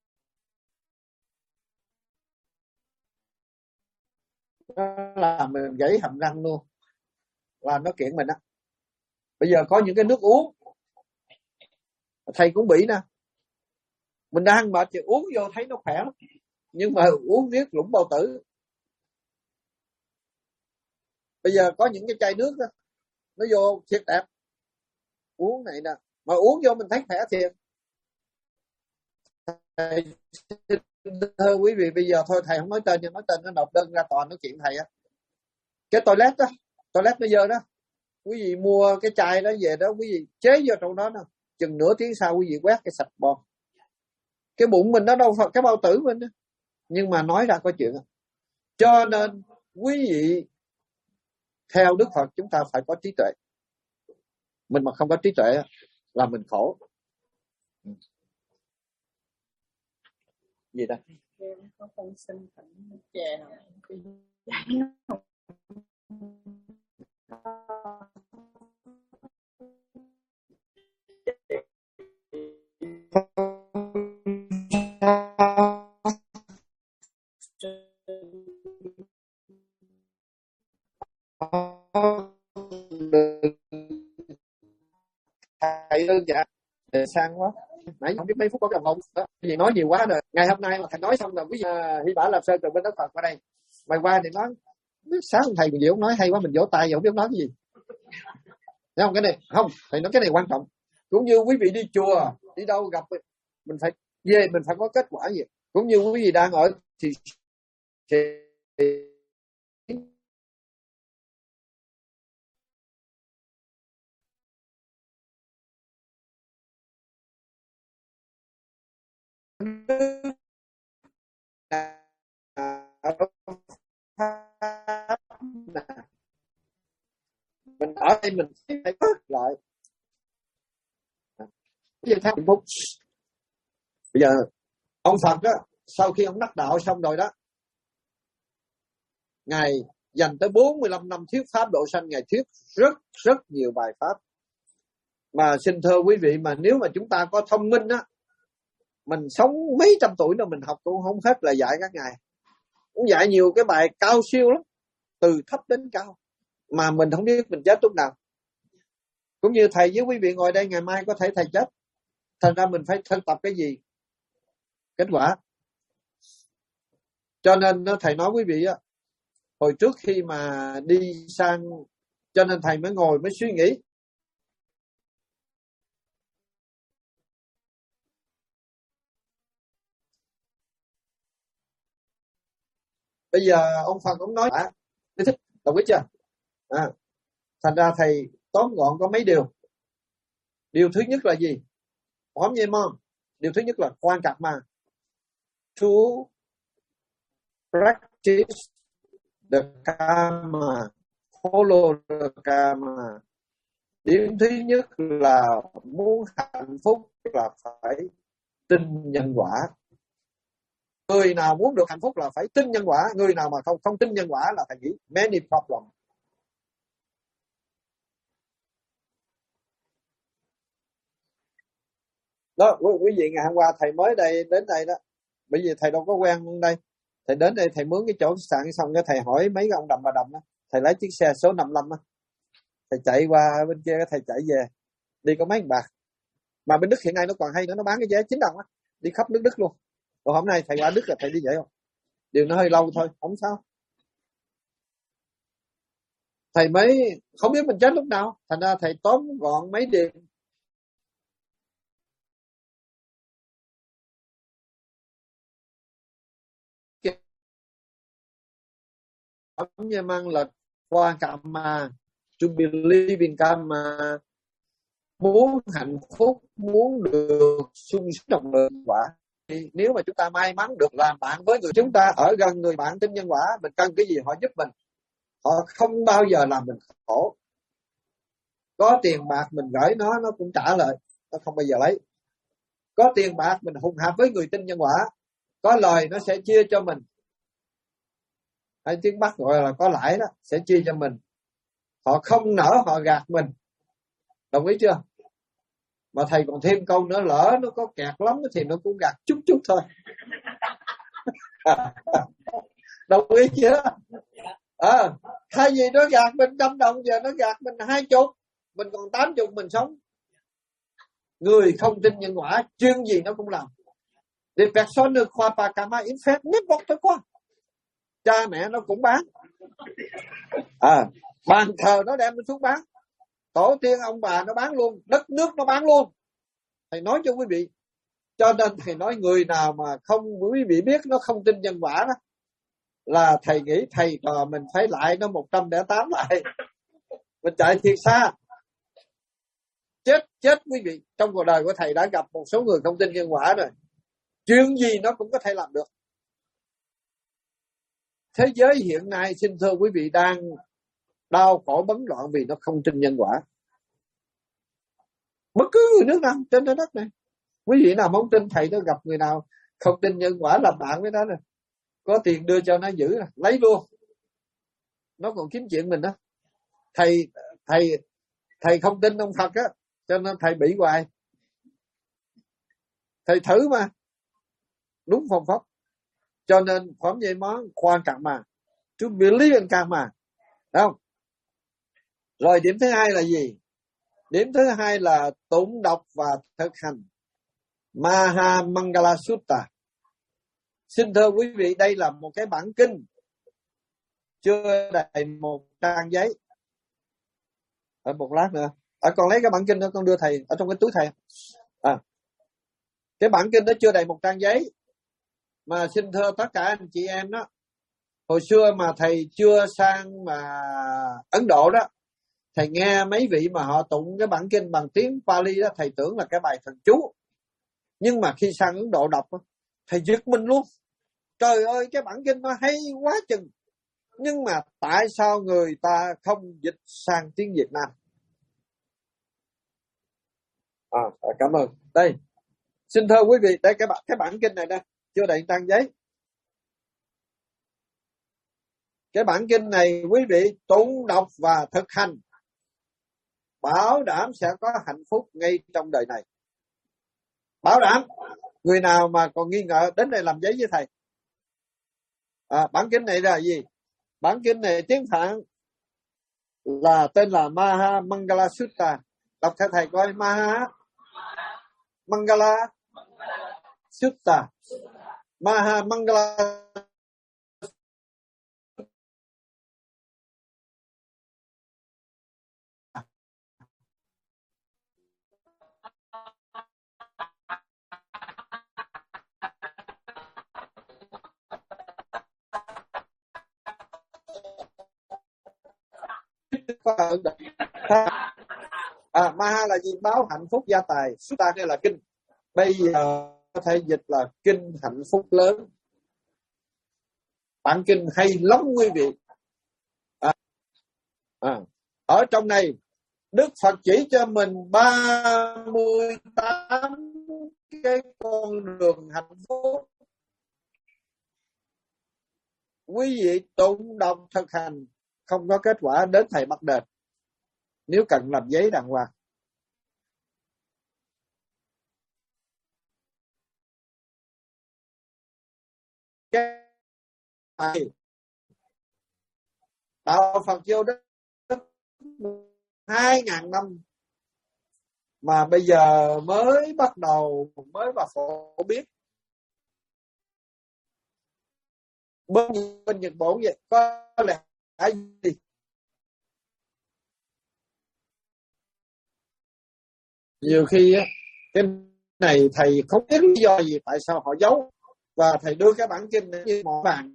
Nó làm mình gãy hàm răng luôn, là nó kiện mình á. Bây giờ có những cái nước uống, thầy cũng bị nè, mình đang mệt thì uống vô thấy nó khỏe lắm, nhưng mà uống riết lũng bao tử. Bây giờ có những cái chai nước đó, nó vô thiệt đẹp, uống này nè, mà uống vô mình thấy khỏe thiệt. Thầy, thưa quý vị, bây giờ thôi thầy không nói tên, nhưng nói tên nó nộp đơn ra tòa nói chuyện thầy á. Cái toilet đó, toilet nó dơ đó, quý vị mua cái chai đó về đó, quý vị chế vô trong đó nè, chừng nửa tiếng sau quý vị quét cái sạch bon. Cái bụng mình nó đâu phải cái bao tử mình đó. Nhưng mà nói ra có chuyện đó. Cho nên quý vị theo Đức Phật chúng ta phải có trí tuệ. Mình mà không có trí tuệ là mình khổ. Gì đó? Có con xin thỉnh chè Thầy đơn giản sang quá. Nãy không biết mấy phút có đồng không đó, gì nói nhiều quá rồi. Ngày hôm nay mà thầy nói xong rồi, quý vị Hy Bảo làm Sơn từ bên Đức Phật qua đây, mày qua thì nói sáng thầy mình gì ông nói hay quá, mình vỗ tay, không biết nói cái gì. Thấy không? Cái này không, thầy nói cái này quan trọng. Cũng như quý vị đi chùa, đi đâu gặp mình phải về, mình phải có kết quả gì. Cũng như quý vị đang ở thì Mình ở đây mình phải bớt lại. Bây giờ theo hạnh phúc. Bây giờ ông Phật đó, sau khi ông đắc đạo xong rồi đó, Ngài dành tới 45 năm thuyết pháp độ sanh. Ngài thuyết rất nhiều bài pháp. Mà xin thưa quý vị, mà nếu mà chúng ta có thông minh á, mình sống mấy trăm tuổi rồi mình học cũng không hết là dạy các ngài. Cũng dạy nhiều cái bài cao siêu lắm, từ thấp đến cao, mà mình không biết mình chết lúc nào. Cũng như thầy với quý vị ngồi đây, ngày mai có thể thầy chết. Thành ra mình phải thân tập cái gì? Kết quả. Cho nên thầy nói quý vị á, hồi trước khi mà đi sang, cho nên thầy mới ngồi mới suy nghĩ. Bây giờ ông Phật cũng nói thích, đồng ý chưa? Thành ra thầy tóm gọn có mấy điều. Điều thứ nhất là gì? Hỏi như mong. Điều thứ nhất là quan trọng mà. To practice the karma, follow the karma. Điểm thứ nhất là muốn hạnh phúc là phải tin nhân quả. Người nào muốn được hạnh phúc là phải tin nhân quả. Người nào mà không tin nhân quả là thầy nghĩ many problem. Đó, quý vị ngày hôm qua thầy mới đến đây đó. Bởi vì thầy đâu có quen đây. Thầy đến đây thầy mướn cái chỗ khách sạn xong cái thầy hỏi mấy ông đầm bà đầm đó. Thầy lấy chiếc xe số 55 á. Thầy chạy qua bên kia, thầy chạy về. Đi có mấy bạc. Mà bên Đức hiện nay nó còn hay nữa, nó bán cái vé 9 đồng á. Đi khắp nước Đức luôn. Còn hôm nay thầy qua Đức là thầy đi vậy không? Điều nó hơi lâu thôi, không sao. Thầy mới không biết mình chết lúc nào. Thành ra thầy tóm gọn mấy điều. Như mang là qua karma, to believe in karma. Muốn hạnh phúc, muốn được sung sướng trong nhân quả. Thì nếu mà chúng ta may mắn được làm bạn với người, chúng ta ở gần người bạn tin nhân quả, mình cần cái gì họ giúp mình. Họ không bao giờ làm mình khổ. Có tiền bạc mình gửi nó cũng trả lời, nó không bao giờ lấy. Có tiền bạc mình hùng hạp với người tin nhân quả, có lời nó sẽ chia cho mình. Hay tiếng Bắc gọi là có lãi đó, sẽ chia cho mình. Họ không nỡ họ gạt mình. Đồng ý chưa? Mà thầy còn thêm câu nữa, lỡ nó có kẹt lắm thì nó cũng gạt chút thôi. Đồng ý chưa? Thay vì nó gạt mình 100 đồng, giờ nó gạt mình 20, mình còn 80 mình sống. Người không tin nhân quả, chuyện gì nó cũng làm. Để persone qua pa karma in phép nếp bọc thôi qua. Cha mẹ nó cũng bán. Bàn thờ nó đem nó xuống bán. Tổ tiên ông bà nó bán luôn. Đất nước nó bán luôn. Thầy nói cho quý vị. Cho nên thầy nói người nào mà không, quý vị biết nó không tin nhân quả đó, là thầy nghĩ thầy trò mình phải lại nó 108 lại. Mình chạy thiệt xa. Chết quý vị. Trong cuộc đời của thầy đã gặp một số người không tin nhân quả rồi. Chuyện gì nó cũng có thể làm được. Thế giới hiện nay xin thưa quý vị đang đau khổ bấn loạn vì nó không tin nhân quả. Bất cứ người nước nào trên trái đất này. Quý vị nào không tin, thầy nó gặp người nào không tin nhân quả làm bạn với nó rồi. Có tiền đưa cho nó giữ, lấy luôn. Nó còn kiếm chuyện mình đó. Thầy không tin ông Phật á, cho nên thầy bị hoài. Thầy thử mà. Đúng phong pháp. Cho nên phẩm vậy món quan trọng mà. To believe in karma. Đúng không? Rồi điểm thứ hai là gì? Điểm thứ hai là tụng đọc và thực hành Maha Mangala Sutta. Xin thưa quý vị, đây là một cái bản kinh chưa đầy 1 trang giấy. Ở một lát nữa. Con lấy cái bản kinh đó con đưa thầy ở trong cái túi thầy. Cái bản kinh đó chưa đầy 1 trang giấy. Mà xin thưa tất cả anh chị em đó, hồi xưa mà thầy chưa sang mà Ấn Độ đó, thầy nghe mấy vị mà họ tụng cái bản kinh bằng tiếng Pali đó, thầy tưởng là cái bài thần chú. Nhưng mà khi sang Ấn Độ đọc, thầy giật mình luôn. Trời ơi, cái bản kinh nó hay quá chừng. Nhưng mà tại sao người ta không dịch sang tiếng Việt Nam? Cảm ơn. Đây, xin thưa quý vị, đây cái bản kinh này đây, chưa đầy trang giấy. Cái bản kinh này quý vị tụng đọc và thực hành, bảo đảm sẽ có hạnh phúc ngay trong đời này. Bảo đảm. Người nào mà còn nghi ngờ đến đây làm giấy với thầy. Bản kinh này là gì? Bản kinh này tiếng Phạn là tên là Maha Mangala Sutta. Đọc theo thầy coi. Maha Mangala Sutta. Maha Mangala Maha là gì? Báo hạnh phúc gia tài. Sutta đây là kinh. Bây giờ có thể dịch là kinh hạnh phúc lớn. Bản kinh hay lắm quý vị. Ở trong này Đức Phật chỉ cho mình 38 cái con đường hạnh phúc. Quý vị tụng đọc thực hành, không có kết quả đến thầy bắt đền, nếu cần làm giấy đàng hoàng. Cái này đạo Phật vô đất 2.000 năm mà bây giờ mới bắt đầu, mới vào phổ biến. Bên Nhật Bản vậy có lẽ gì? Nhiều khi á, cái này thầy không biết lý do gì tại sao họ giấu, và thầy đưa cái bản kinh này như một bạn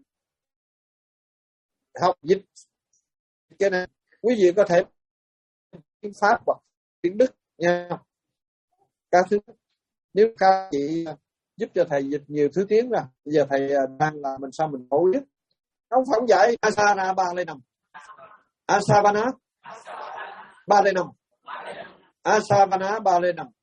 học dịch cái này. Quý vị có thể tiếng Pháp hoặc tiếng Đức nha. Các thứ, nếu các chị giúp cho thầy dịch nhiều thứ tiếng ra, bây giờ thầy đang là mình sao mình khổ biết. Không phải dạy Asana 3 lên 5, Asavana 3 lên 5, Asavana 3 lên 5.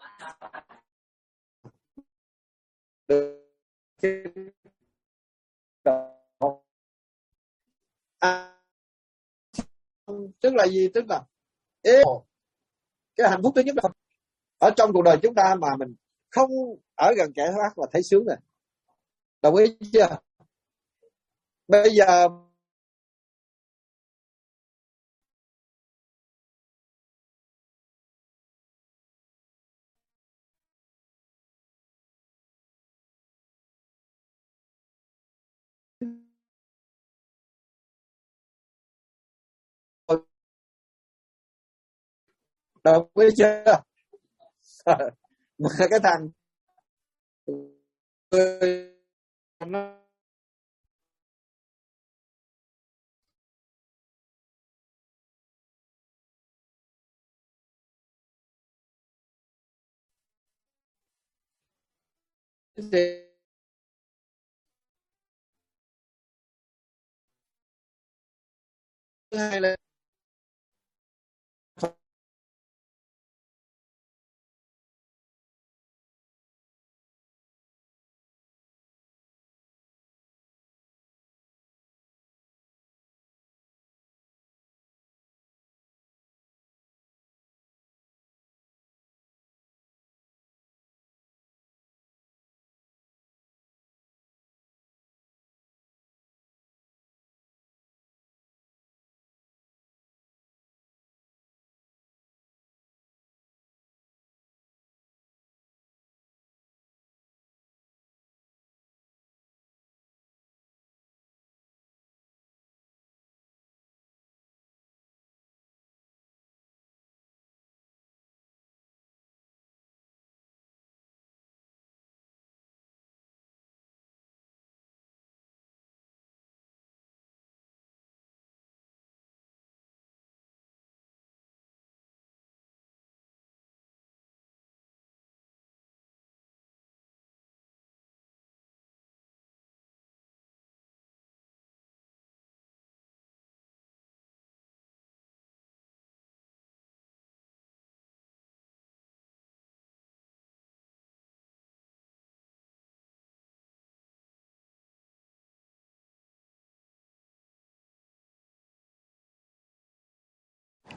Tức là gì? Tức là cái hạnh phúc thứ nhất là ở trong cuộc đời chúng ta mà mình không ở gần kẻ khác là thấy sướng rồi. Đồng ý chưa? Bây giờ đồng ý chưa? Mà cái thằng nó hay là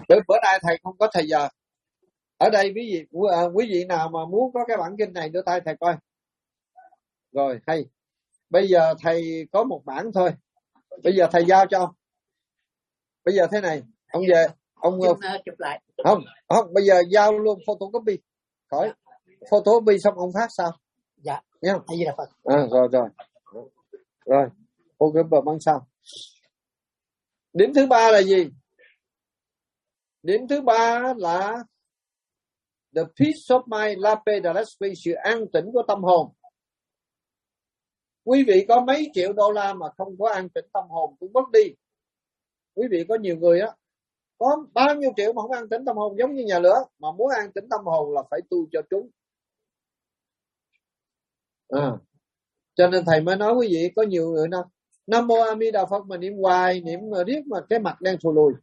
Bữa nay thầy không có thời giờ. Ở đây quý vị nào mà muốn có cái bản kinh này đưa tay thầy coi. Rồi hay. Bây giờ thầy có một bản thôi. Bây giờ thầy giao cho ông. Bây giờ thế này, ông về ông chụp lại. Không, bây giờ giao luôn photocopy. Khỏi photocopy xong ông phát sao? Dạ. Nghe không? Hay gì là Phật. Rồi. Photocopy bằng sao? Điểm thứ ba là gì? Điểm thứ ba là the peace of mind, lape dalaspi, sự an tĩnh của tâm hồn. Quý vị có mấy triệu đô la mà không có an tĩnh tâm hồn cũng mất đi. Quý vị có nhiều người á, có bao nhiêu triệu mà không an tĩnh tâm hồn, giống như nhà lửa, mà muốn an tĩnh tâm hồn là phải tu cho trúng. Cho nên thầy mới nói quý vị, có nhiều người nào Nam Mô A Di Đà Phật mà niệm hoài, niệm mà riết mà cái mặt đen thù lùi.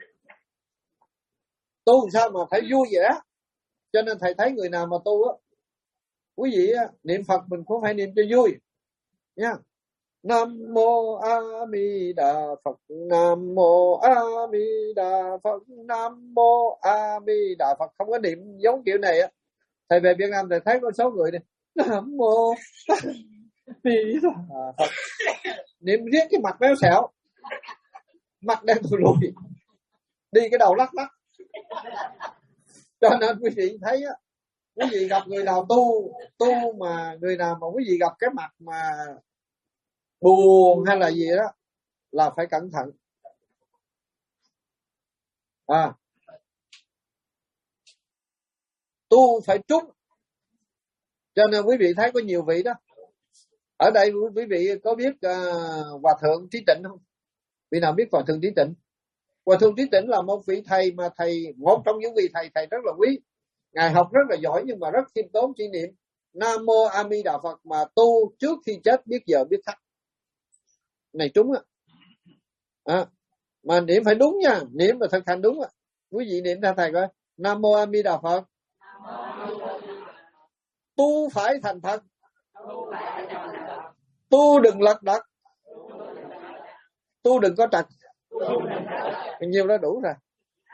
Tu sao mà phải vui vẻ. Cho nên thầy thấy người nào mà tu á, quý vị á, niệm Phật mình cũng phải niệm cho vui nha. Nam Mô A Di Đà Phật, Nam Mô A Di Đà Phật, Nam Mô A Di Đà Phật. Không có niệm giống kiểu này á. Thầy về Việt Nam thầy thấy có số người này Nam Mô A Di Đà Phật, niệm riết cái mặt méo xẹo, mặt đen thù lùi, đi cái đầu lắc lắc. Cho nên quý vị thấy á, quý vị gặp người nào tu mà người nào mà quý vị gặp cái mặt mà buồn hay là gì đó là phải cẩn thận. Tu phải trúng. Cho nên quý vị thấy có nhiều vị đó. Ở đây quý vị có biết Hòa Thượng Trí Tịnh không? Vị nào biết Hòa Thượng Trí Tịnh? Hòa Thượng Trí Tịnh là một vị thầy mà một trong những vị thầy rất là quý. Ngài học rất là giỏi nhưng mà rất khiêm tốn, chỉ niệm Nam Mô A Di Đà Phật mà tu trước khi chết biết giờ biết khắc. Này trúng á. Mà niệm phải đúng nha, niệm mà thực hành đúng á. Quý vị niệm ra thầy coi, Nam Mô A Di Đà Phật. Tu phải thành thật. Tu đừng lật đật. Tu đừng có trật. Nhiều đó đủ rồi.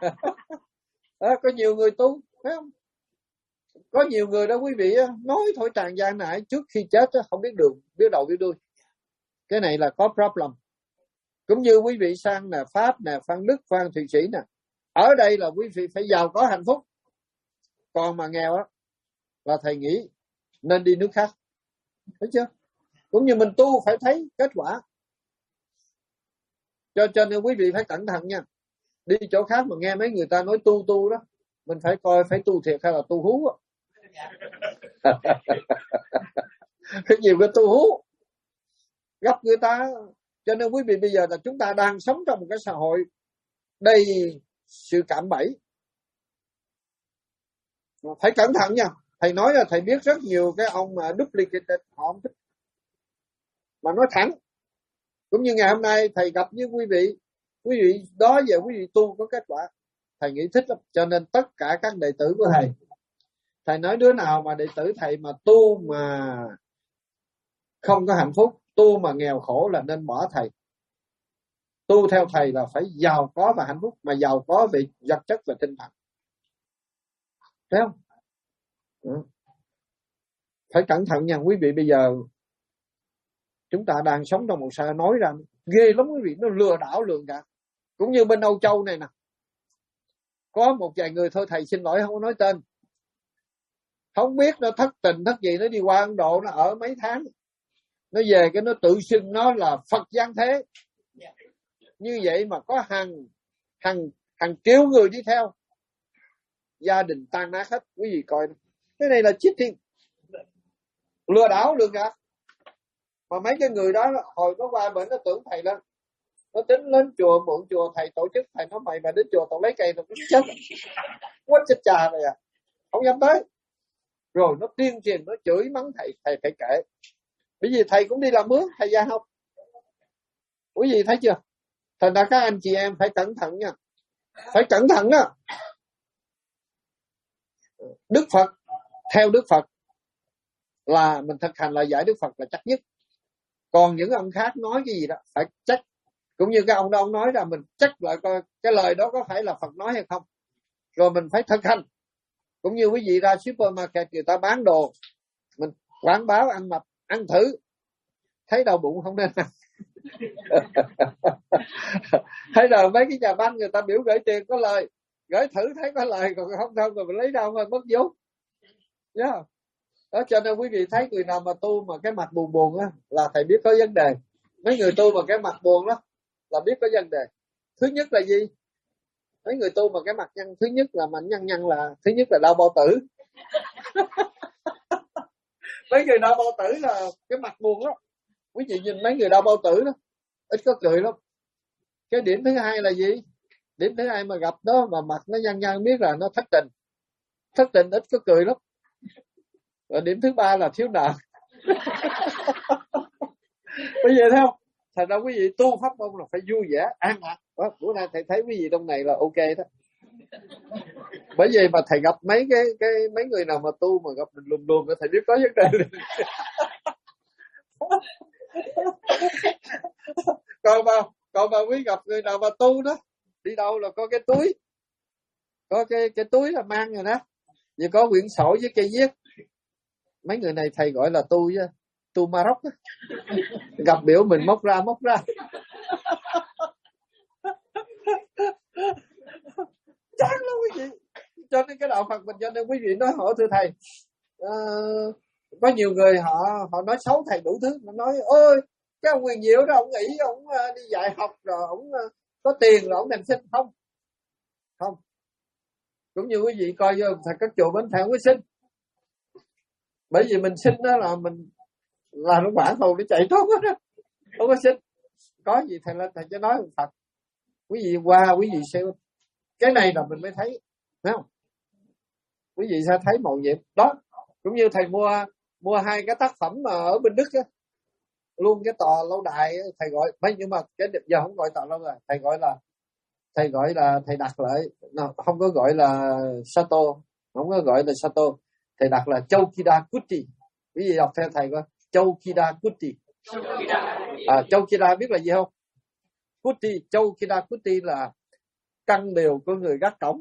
Có nhiều người tu, phải không? Có nhiều người đó quý vị nói thôi tràn gian nại, trước khi chết không biết đường, biết đầu biết đuôi. Cái này là có problem. Cũng như quý vị sang nè, Pháp nè, Phan Đức, Phan Thụy Sĩ nè. Ở đây là quý vị phải giàu có hạnh phúc. Còn mà nghèo á là thầy nghĩ nên đi nước khác. Thấy chưa? Cũng như mình tu phải thấy kết quả. Cho nên quý vị phải cẩn thận nha. Đi chỗ khác mà nghe mấy người ta nói tu đó, mình phải coi phải tu thiệt hay là tu hú á. Cái nhiều cái tu hú gặp người ta. Cho nên quý vị bây giờ là chúng ta đang sống trong một cái xã hội đầy sự cạm bẫy. Phải cẩn thận nha. Thầy nói là thầy biết rất nhiều cái ông mà duplicate, họ không thích mà nói thẳng. Cũng như ngày hôm nay thầy gặp với quý vị đó giờ quý vị tu có kết quả, thầy nghĩ thích lắm. Cho nên tất cả các đệ tử của thầy nói đứa nào mà đệ tử thầy mà tu mà không có hạnh phúc, tu mà nghèo khổ là nên bỏ thầy. Tu theo thầy là phải giàu có và hạnh phúc, mà giàu có về vật chất và tinh thần. Thấy không? Phải cẩn thận nha quý vị. Bây giờ chúng ta đang sống trong một xã nói ra ghê lắm quý vị, nó lừa đảo lường gạt. Cũng như bên Âu Châu này nè, có một vài người thôi thầy xin lỗi không có nói tên, không biết nó thất tình thất gì, nó đi qua Ấn Độ nó ở mấy tháng, nó về cái nó tự xưng nó là Phật Giáng Thế. Như vậy mà có hàng triệu người đi theo, gia đình tan nát hết. Quý vị coi cái này là cheating, lừa đảo lường gạt. Mà mấy cái người đó hồi nó qua bệnh nó tưởng thầy lên, nó tính lên chùa mượn chùa thầy tổ chức. Thầy nói mày đến chùa tao lấy cây tao cũng chết, quất chết cha rồi không dám tới. Rồi nó tuyên truyền, nó chửi mắng thầy phải kệ. Bởi vì thầy cũng đi làm mướn, thầy dạy học. Quý vị thấy chưa? Thành ra các anh chị em phải cẩn thận nha, phải cẩn thận á. Đức Phật, theo Đức Phật là mình thực hành lời giải Đức Phật là chắc nhất. Còn những ông khác nói cái gì đó phải check, Cũng như cái ông đó ông nói ra, mình check lại coi cái lời đó có phải là Phật nói hay không, rồi mình phải thực hành. Cũng như quý vị ra supermarket người ta bán đồ, mình quảng báo ăn mập, ăn thử, thấy đau bụng không nên ăn. Hay là mấy cái nhà banh người ta biểu gửi tiền có lời, gửi thử thấy có lời, còn không thôi rồi mình lấy đâu mà mất vốn. Yeah. Đó, cho nên quý vị thấy người nào mà tu mà cái mặt buồn buồn á là thầy biết có vấn đề. Mấy người tu mà cái mặt buồn đó là biết có vấn đề. Thứ nhất là gì? Mấy người tu mà cái mặt nhăn, thứ nhất là mặt nhăn là thứ nhất là đau bao tử. Mấy người đau bao tử là cái mặt buồn đó. Quý vị nhìn mấy người đau bao tử đó ít có cười lắm. Cái điểm thứ hai là gì? Điểm thứ hai mà gặp đó mà mặt nó nhăn biết là nó thất tình. Thất tình ít có cười lắm. Rồi điểm thứ ba là thiếu nợ. Bây giờ thấy không? Thành ra quý vị tu pháp môn là phải vui vẻ, an lạc. Bữa nay thầy thấy quý vị trong này là ok đó. Bởi vì mà thầy gặp mấy người nào mà tu mà gặp mình lùm lùm, thầy biết có vấn đề. Còn mà quý gặp người nào mà tu đó, đi đâu là có cái túi, có cái túi là mang rồi đó, vì có quyển sổ với cây viết. Mấy người này thầy gọi là tu chứ, tu Maroc á. Gặp biểu mình móc ra. Chán lắm quý vị. Cho nên cái đạo Phật mình, cho nên quý vị nói hỏi thưa thầy, có nhiều người họ nói xấu thầy đủ thứ. Nó nói ôi cái ông Quyền Diệu đó, ông nghĩ ông đi dạy học rồi ông có tiền rồi ông làm sinh. Không. Cũng như quý vị coi vô các chùa Bến Thầy không có sinh. Bởi vì mình sinh đó là mình là nó quả thù nó chạy trốn đó, không có sinh. Có gì thầy lên thầy cho nói Phật. Quý vị qua quý vị sẽ cái này là mình mới thấy, thấy không? Quý vị sẽ thấy màu nhiệm đó. Cũng như thầy mua 2 cái tác phẩm mà ở bên Đức á, luôn cái tòa lâu đài thầy gọi mấy, nhưng mà cái giờ không gọi tòa lâu đài, thầy gọi là thầy đặt lại, không có gọi là Sato, không có gọi là Sato, thầy đặt là Chokida Kuti. Quý vị đọc theo thầy coi, Chokida Kuti. Chokida biết là gì không? Kuti, Chokida Kuti là căn điều của người gác cổng.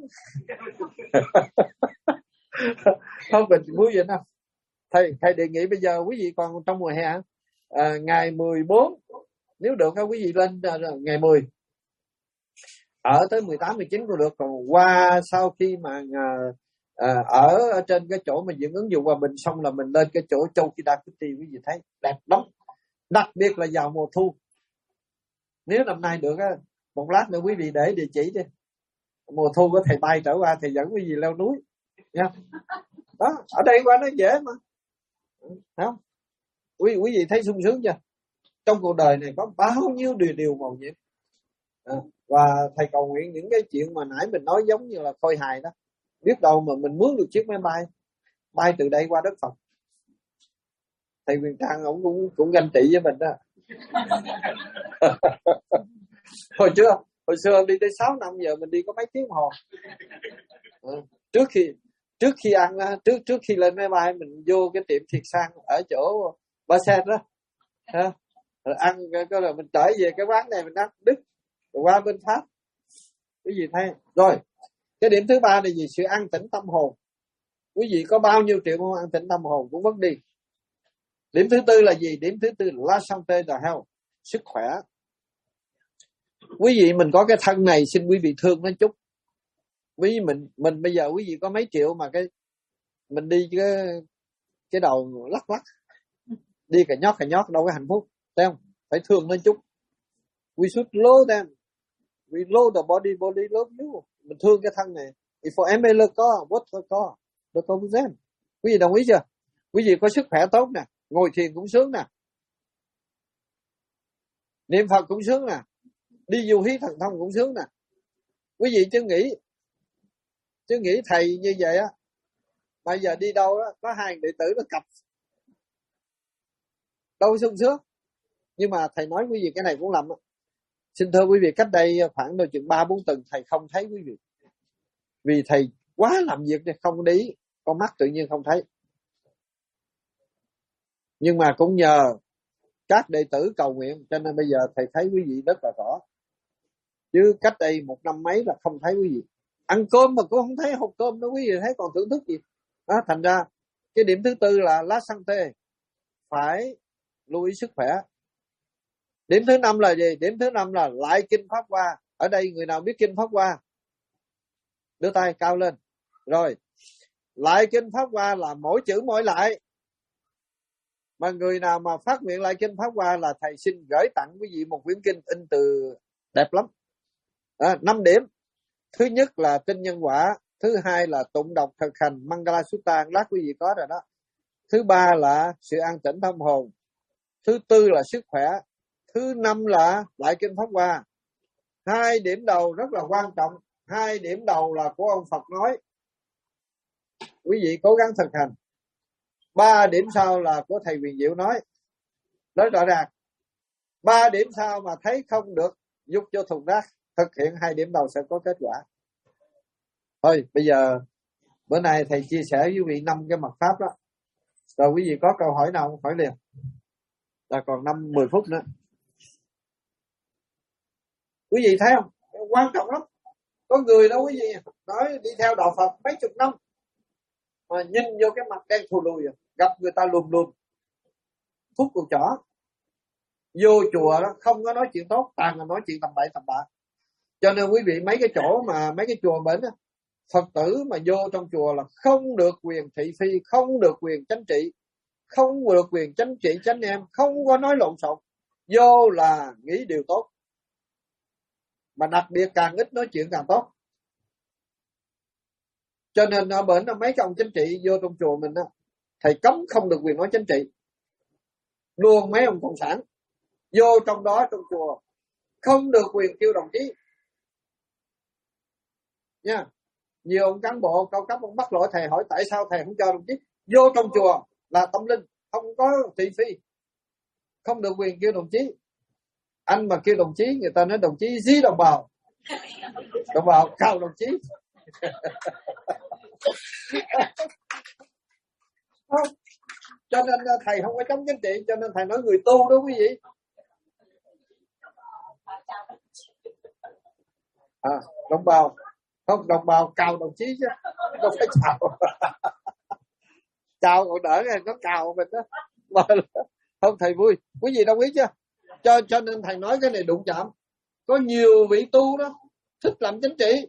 Không cần vui vậy đâu. Thầy đề nghị bây giờ quý vị còn trong mùa hè, ngày 14 nếu được quý vị lên ngày 10 ở tới 18, 19 cũng được. Còn qua sau khi mà ở trên cái chỗ mà dựng ứng dụng hòa bình xong là mình lên cái chỗ Chokida Kuti, quý vị thấy đẹp lắm. Đặc biệt là vào mùa thu. Nếu năm nay được á, một lát nữa quý vị để địa chỉ đi. Mùa thu có thầy bay trở qua, thầy dẫn quý vị leo núi nha. Đó, ở đây qua nó dễ mà. Thấy không? Quý vị thấy sung sướng chưa? Trong cuộc đời này có bao nhiêu điều màu nhiệm. Và thầy cầu nguyện những cái chuyện mà nãy mình nói giống như là khôi hài đó, biết đâu mà mình mướn được chiếc máy bay từ đây qua đất Phật. Thầy Quyền Trang ông cũng ganh tị với mình đó. Hồi xưa ông đi tới 6 năm, giờ mình đi có mấy tiếng hồ. Trước khi ăn, trước khi lên máy bay mình vô cái tiệm thiệt sang ở chỗ Ba Sen đó, rồi ăn cái rồi mình trở về cái quán này mình ăn Đức, rồi qua bên Pháp. Quý vị thấy rồi. Cái điểm thứ ba là gì? Sự an tĩnh tâm hồn. Quý vị có bao nhiêu triệu an tĩnh tâm hồn cũng mất đi. Điểm thứ tư là gì? Điểm thứ tư là la santé là health, sức khỏe. Quý vị mình có cái thân này, xin quý vị thương nó chút. Quý mình bây giờ quý vị có mấy triệu mà mình đi cái đầu lắc đi cà nhót đâu có hạnh phúc, thấy không? Phải thương nó chút. We should love them. We love the body love you. Mình thương cái thân này. If em love có, what có, đâu có với them. Quý vị đồng ý chưa? Quý vị có sức khỏe tốt nè, ngồi thiền cũng sướng nè, niệm Phật cũng sướng nè, đi du hí thần thông cũng sướng nè. Quý vị chứ nghĩ thầy như vậy á, bây giờ đi đâu đó có 2 đệ tử nó cặp đâu sung sướng. Nhưng mà thầy nói quý vị cái này cũng lầm á. Xin thưa quý vị, cách đây khoảng độ chừng 3-4 tuần thầy không thấy quý vị, vì thầy quá làm việc nên không để ý, con mắt tự nhiên không thấy. Nhưng mà cũng nhờ các đệ tử cầu nguyện, cho nên bây giờ thầy thấy quý vị rất là rõ. Chứ cách đây 1 năm mấy là không thấy quý vị. Ăn cơm mà cũng không thấy hộp cơm đó, quý vị thấy còn thưởng thức gì. Đó, thành ra cái điểm thứ tư là la santé, phải lưu ý sức khỏe. Điểm thứ 5 là gì? Điểm thứ 5 là lại kinh Pháp Hoa. Ở đây người nào biết kinh Pháp Hoa đưa tay cao lên. Rồi, lại kinh Pháp Hoa là mỗi chữ mỗi lại. Mà người nào mà phát nguyện lại kinh Pháp Hoa là thầy xin gửi tặng quý vị một quyển kinh in từ đẹp lắm. 5 điểm. Thứ nhất là tin nhân quả. Thứ hai là tụng đọc thực hành Mangala Sutta, lát quý vị có rồi đó. Thứ ba là sự an tĩnh tâm hồn. Thứ tư là sức khỏe. Thứ năm là lại kinh Pháp Hoa. 2 điểm đầu rất là quan trọng. 2 điểm đầu là của ông Phật nói, quý vị cố gắng thực hành. 3 điểm sau là của thầy Quyền Diệu nói, rất rõ ràng. 3 điểm sau mà thấy không được, dục cho thùng rác, thực hiện 2 điểm đầu sẽ có kết quả. Thôi bây giờ bữa nay thầy chia sẻ với quý vị 5 cái mặt pháp đó. Rồi quý vị có câu hỏi nào không? Hỏi liền. Là còn 5-10 phút nữa. Quý vị thấy không? Quan trọng lắm. Có người đó quý vị nói đi theo đạo Phật mấy chục năm mà nhìn vô cái mặt đen thù lùi, gặp người ta lùm lùm, phút cùi chỏ, vô chùa đó không có nói chuyện tốt, toàn là nói chuyện tầm bậy tầm bạ. Cho nên quý vị mấy cái chỗ mà mấy cái chùa bển á, Phật tử mà vô trong chùa là không được quyền thị phi, không được quyền chánh trị, không được quyền chánh trị chánh em, không có nói lộn xộn, vô là nghĩ điều tốt. Mà đặc biệt càng ít nói chuyện càng tốt. Cho nên ở bển mấy cái ông chính trị vô trong chùa mình á, thầy cấm không được quyền nói chính trị. Luôn mấy ông cộng sản vô trong đó trong chùa không được quyền kêu đồng chí nha. Nhiều ông cán bộ cao cấp ông bắt lỗi thầy, hỏi tại sao thầy không cho đồng chí vô trong chùa là tâm linh, không có thị phi, không được quyền kêu đồng chí. Anh mà kêu đồng chí, người ta nói đồng chí dí đồng bào, đồng bào cao đồng chí. Không. Cho nên thầy không có chống chính trị, cho nên thầy nói người tu đó quý vị. Đồng bào không, đồng bào cào đồng chí chứ không phải chào. Chào còn đỡ này, nó cào mình đó. Không, thầy vui, quý vị đồng ý chưa? Cho nên thầy nói cái này đụng chạm. Có nhiều vị tu đó thích làm chính trị,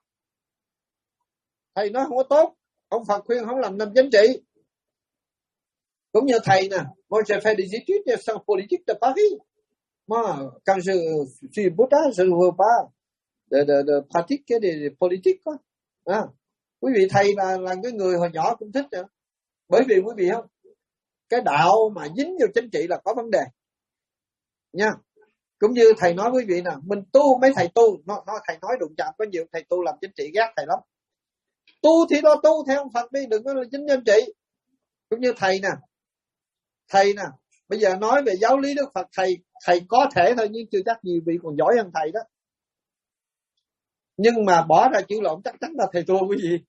thầy nói không có tốt. Ông Phật khuyên không làm chính trị. Cũng như thầy nè, moi j'ai fait des études sans politique de Paris. Moi, quand je suis Bouddha, je ne veux pas de pratiquer des politiques quoi. Quý vị thầy là cái người hồi nhỏ cũng thích nữa. Bởi vì quý vị không, cái đạo mà dính vô chính trị là có vấn đề nha. Cũng như thầy nói quý vị nè, mình tu, mấy thầy tu thầy nói đụng chạm, có nhiều thầy tu làm chính trị ghét thầy lắm. Tu thì lo tu theo ông Phật đi, đừng có chính trị. Cũng như thầy nè, bây giờ nói về giáo lý Đức Phật, thầy có thể thôi, nhưng chưa chắc nhiều vị còn giỏi hơn thầy đó. Nhưng mà bỏ ra chữ lộn chắc chắn là thầy thua quý vị.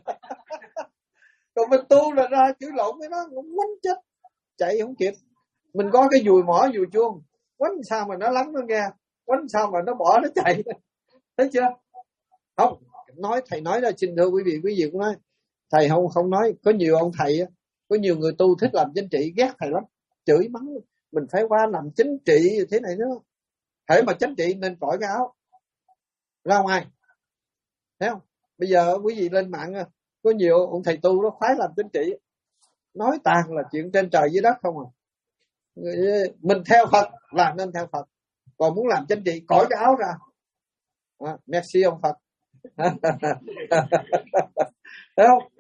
Còn mình tu là ra chữ lộn với nó quánh chết, chạy không kịp. Mình có cái dùi mỏ dùi chuông, quánh sao mà nó lắng nó nghe, quánh sao mà nó bỏ nó chạy. Thấy chưa? Không, thầy nói ra, xin thưa quý vị cũng nói thầy không nói. Có nhiều ông thầy, có nhiều người tu thích làm chính trị ghét thầy lắm, chửi mắng mình phải qua làm chính trị thế này nữa. Hễ mà chính trị nên cởi cái áo ra ngoài, thấy không? Bây giờ quý vị lên mạng có nhiều ông thầy tu nó khoái làm chính trị, nói toàn là chuyện trên trời dưới đất không à. Mình theo Phật là nên theo Phật, còn muốn làm chính trị cởi cái áo ra. Merci ông Phật. Thấy không?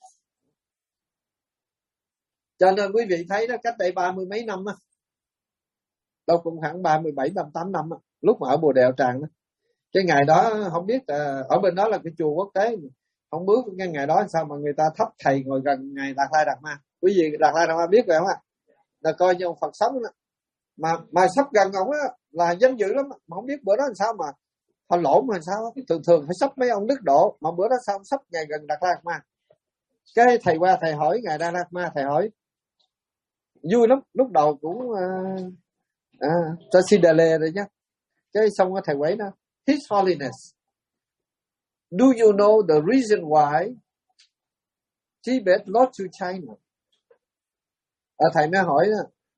Cho nên quý vị thấy đó, cách đây 30 mấy năm á, đâu cũng khoảng 37-38 năm á, lúc mà ở Bồ Đèo Tràng đó, cái ngày đó không biết ở bên đó là cái chùa quốc tế, không bước cái ngày đó sao mà người ta thắp thầy ngồi gần ngày Đạt Lai Đạt Ma. Quý vị Đạt Lai Đạt Ma biết vậy không ạ? Là coi như ông Phật sống đó. Mà sắp gần ông á là danh dự lắm, mà không biết bữa đó làm sao mà họ lộn mà sao. Thường phải sắp mấy ông Đức Độ, mà bữa đó sao sắp ngày gần Đạt Lai Đạt Ma. Cái thầy qua thầy hỏi ngài Đạt Lai Đạt Ma, thầy hỏi vui lắm. Lúc đầu cũng cho xin đề lề rồi nhá. Cái xong rồi thầy quấy nó, His Holiness, do you know the reason why Tibet lost to China? Thầy mới hỏi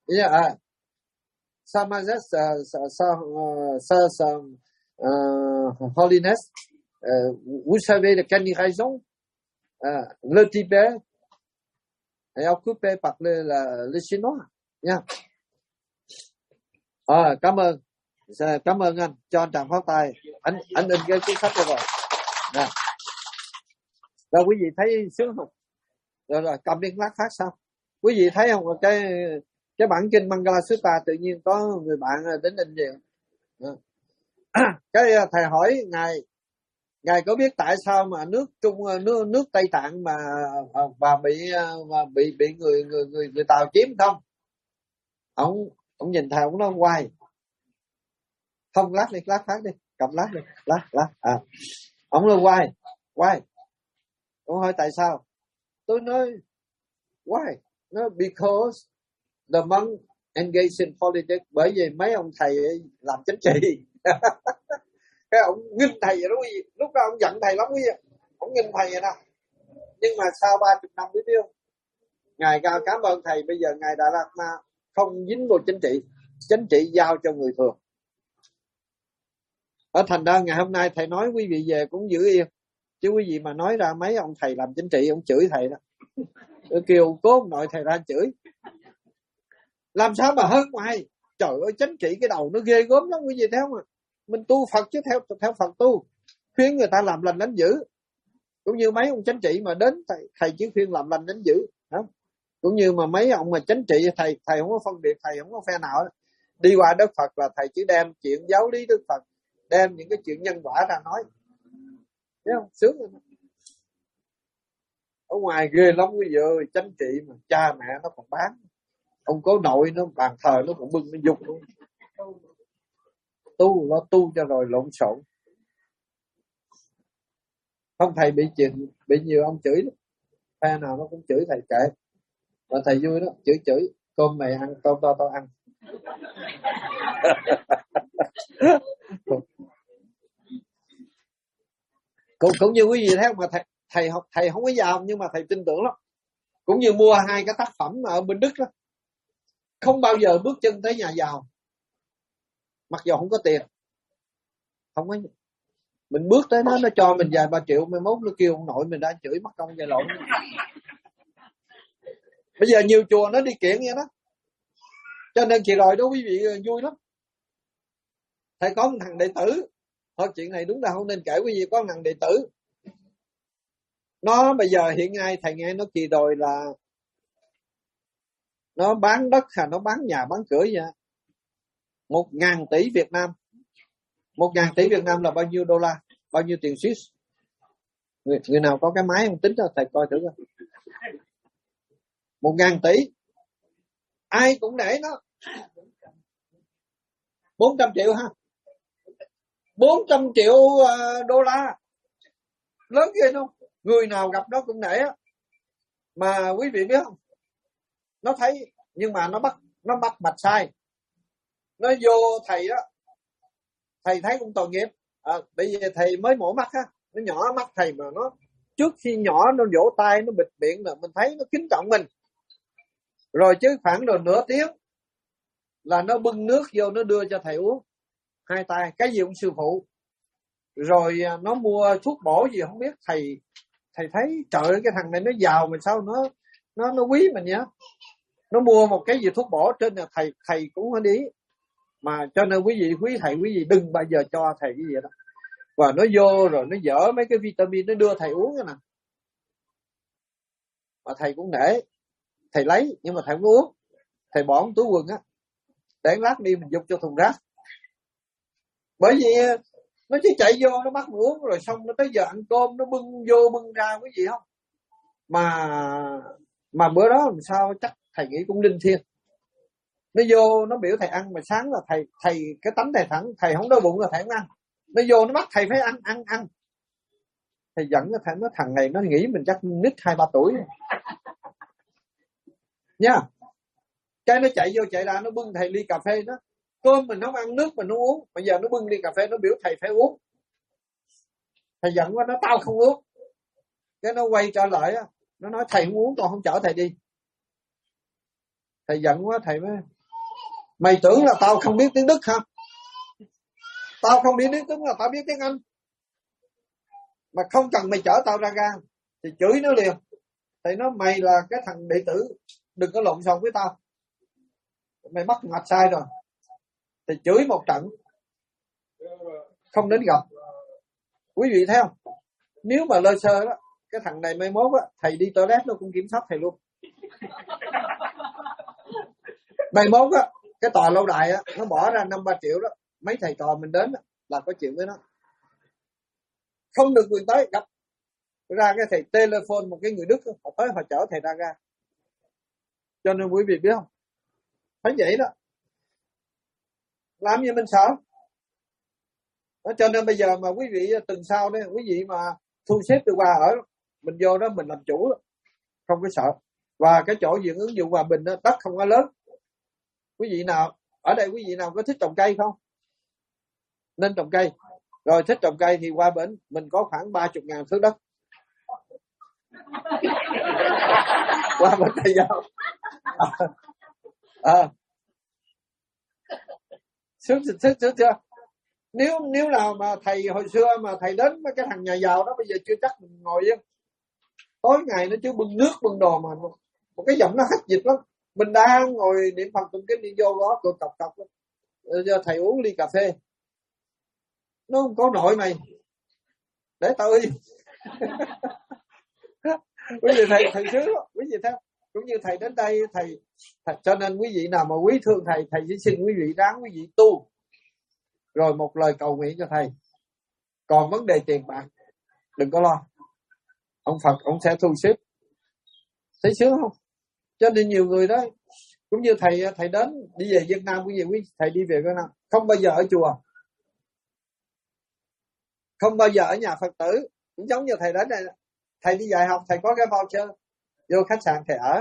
Sa Holiness, vous savez de quelle raison le Tibet est occupé par le Chinois nha. Cảm ơn anh, cho anh tràng pháo tay. Anh in cái cuốn sách rồi. Rồi quý vị thấy sướng không? Rồi cầm điên lát phát sao? Quý vị thấy không? Cái bản kinh Mangala Sutta tự nhiên có người bạn đến in gì? Cái thầy hỏi ngài có biết tại sao mà nước Tây Tạng mà bị người Tàu chiếm không? Ông nhìn thầy, ông nói hoài. Không, lát phát đi, cầm lát đi, lát. Ông nói hoài. Ông hỏi tại sao? Tôi nói why? No, because the monk engaged in politics. Bởi vì mấy ông thầy làm chính trị. Cái ông nghinh thầy vậy đó quý vị. Lúc đó ông giận thầy lắm quý vị. Ông nghinh thầy vậy đó. Nhưng mà sau 30 năm biết không? Ngài cao cảm ơn thầy. Bây giờ ngài Đà Lạt Ma không dính vô chính trị. Chính trị giao cho người thường. Ở thành ra ngày hôm nay thầy nói quý vị về cũng giữ yên. Chứ quý vị mà nói ra mấy ông thầy làm chính trị, ông chửi thầy đó. Kêu cố ông nội thầy ra chửi. Làm sao mà hơn ngoài? Trời ơi, chính trị cái đầu nó ghê gớm lắm quý vị thấy không ạ? Mình tu Phật chứ theo Phật tu. Khuyên người ta làm lành đánh dữ. Cũng như mấy ông chính trị mà đến thầy chỉ khuyên làm lành đánh dữ. Không? Cũng như mà mấy ông mà chính trị thầy không có phân biệt, thầy không có phe nào đó. Đi qua Đức Phật là thầy chỉ đem chuyện giáo lý Đức Phật, đem những cái chuyện nhân quả ra nói. Thấy không? Sướng rồi. Ở ngoài ghê lắm quý vị ơi, chính trị mà cha mẹ nó còn bán. Ông cố nội nó bàn thờ nó còn bưng nó dục luôn. Tu cho rồi lộn xộn. Không, thầy bị nhiều ông chửi lắm. Phe nào nó cũng chửi thầy kệ. Và thầy vui đó, chửi. Cơm mày ăn, cơm tao ăn. Cũng như quý vị thấy mà thầy không có giàu nhưng mà thầy tin tưởng lắm. Cũng như mua 2 cái tác phẩm ở bên Đức đó, không bao giờ bước chân tới nhà giàu, mặc dù không có tiền, không có. Mình bước tới nó cho mình vài 3 triệu, mai mốt nó kêu ông nội mình đã chửi mất công dài lộn. Bây giờ nhiều chùa nó đi kiện vậy đó. Cho nên kỳ rồi đó quý vị vui lắm. Thầy có một thằng đệ tử, thôi chuyện này đúng là không nên kể quý vị. Có một thằng đệ tử, nó bây giờ hiện nay thầy nghe nó kỳ rồi là nó bán đất hay nó bán nhà bán cửa vậy. 1.000 tỷ Việt Nam. 1.000 tỷ Việt Nam là bao nhiêu đô la? Bao nhiêu tiền Swiss? Người nào có cái máy không tính cho thầy coi thử coi. 1.000 tỷ. Ai cũng để nó. 400 triệu ha. 400 triệu đô la. Lớn ghê không? Người nào gặp nó cũng để á. Mà quý vị biết không? Nó thấy, nhưng mà nó bắt mạch sai. Nó vô thầy á. Thầy thấy cũng tội nghiệp. Bây giờ thầy mới mổ mắt á. Nó nhỏ mắt thầy mà nó trước khi nhỏ nó vỗ tay, nó bịt miệng là mình thấy nó kính trọng mình. Rồi chứ khoảng rồi nửa tiếng là nó bưng nước vô nó đưa cho thầy uống. 2 tay, cái gì cũng sư phụ. Rồi nó mua thuốc bổ gì không biết. Thầy thấy trời ơi, cái thằng này nó giàu mà sao nó quý mình nhá. Nó mua một cái gì thuốc bổ trên là thầy cũng không đi. Mà cho nên quý vị quý vị đừng bao giờ cho thầy cái gì đó. Và nó vô rồi nó dỡ mấy cái vitamin nó đưa thầy uống nè. Mà thầy cũng nể. Thầy lấy nhưng mà thầy không uống. Thầy bỏ trong túi quần á. Để lát đi mình dục cho thùng rác. Bởi vì nó chỉ chạy vô nó bắt uống rồi xong nó tới giờ ăn cơm nó bưng vô bưng ra cái gì không. Mà bữa đó làm sao chắc thầy nghĩ cũng linh thiêng. Nó vô nó biểu thầy ăn mà sáng là thầy cái tánh thầy thẳng, thầy không đói bụng là thầy không ăn. Nó vô nó bắt thầy phải ăn. Thầy giận nó, nó thằng này nó nghĩ mình chắc nít 2-3 tuổi nha. Cái nó chạy vô chạy ra, nó bưng thầy ly cà phê đó. Cơm mình không ăn, nước mình không uống, bây giờ nó bưng ly cà phê, nó biểu thầy phải uống. Thầy giận quá, nó tao không uống. Cái nó quay trở lại á, nó nói thầy không uống, con không chở thầy đi. Thầy giận quá, thầy mới: mày tưởng là tao không biết tiếng Đức hả? Tao không biết tiếng Đức là tao biết tiếng Anh. Mà không cần mày chở tao ra ga. Thì chửi nó liền. Thầy nói mày là cái thằng đệ tử, đừng có lộn xộn với tao, mày bắt mạch sai rồi. Thì chửi một trận, không đến gặp. Quý vị thấy không? Nếu mà lơ sơ đó, cái thằng này mai mốt á, thầy đi toilet nó cũng kiểm soát thầy luôn. Mai mốt á, cái tòa lâu đài á, nó bỏ ra 5-3 triệu đó, mấy thầy trò mình đến á, là có chuyện với nó. Không được quyền tới gặp. Ra cái thầy telephone một cái người Đức, họ tới họ chở thầy ra ga. Cho nên quý vị biết không? Phải vậy đó. Làm gì mình sợ. Cho nên bây giờ mà quý vị tuần sau đấy, quý vị mà thu xếp được qua ở, mình vô đó mình làm chủ đó. Không có sợ. Và cái chỗ diện ứng dụng hòa bình đó, đất không có lớn. Quý vị nào ở đây, quý vị nào có thích trồng cây không? Nên trồng cây. Rồi thích trồng cây thì qua bển mình có khoảng 30.000 thước đất. Qua bển thầy giao. Sướng chưa? Nếu nào mà thầy hồi xưa mà thầy đến với cái thằng nhà giàu đó, bây giờ chưa chắc mình ngồi yên. Tối ngày nó chứ bưng nước bưng đồ mà một cái giọng nó hách dịch lắm. Mình đang ngồi niệm Phật tụng kinh đi vô đó cột cọc giờ thầy uống ly cà phê, nó không có nội mày, để tao đi. Quý vị thầy sướng đó, quý vị thấy không? Cũng như thầy đến đây thầy cho nên quý vị nào mà quý thương thầy chỉ xin quý vị ráng quý vị tu, rồi một lời cầu nguyện cho thầy. Còn vấn đề tiền bạc đừng có lo, ông Phật ông sẽ thu xếp. Thấy sướng không? Cho nên nhiều người đó, cũng như thầy đến đi về Việt Nam, thầy đi về Việt Nam không bao giờ ở chùa, không bao giờ ở nhà Phật tử. Cũng giống như thầy đến đây, thầy đi dạy học, thầy có cái voucher vô khách sạn thầy ở.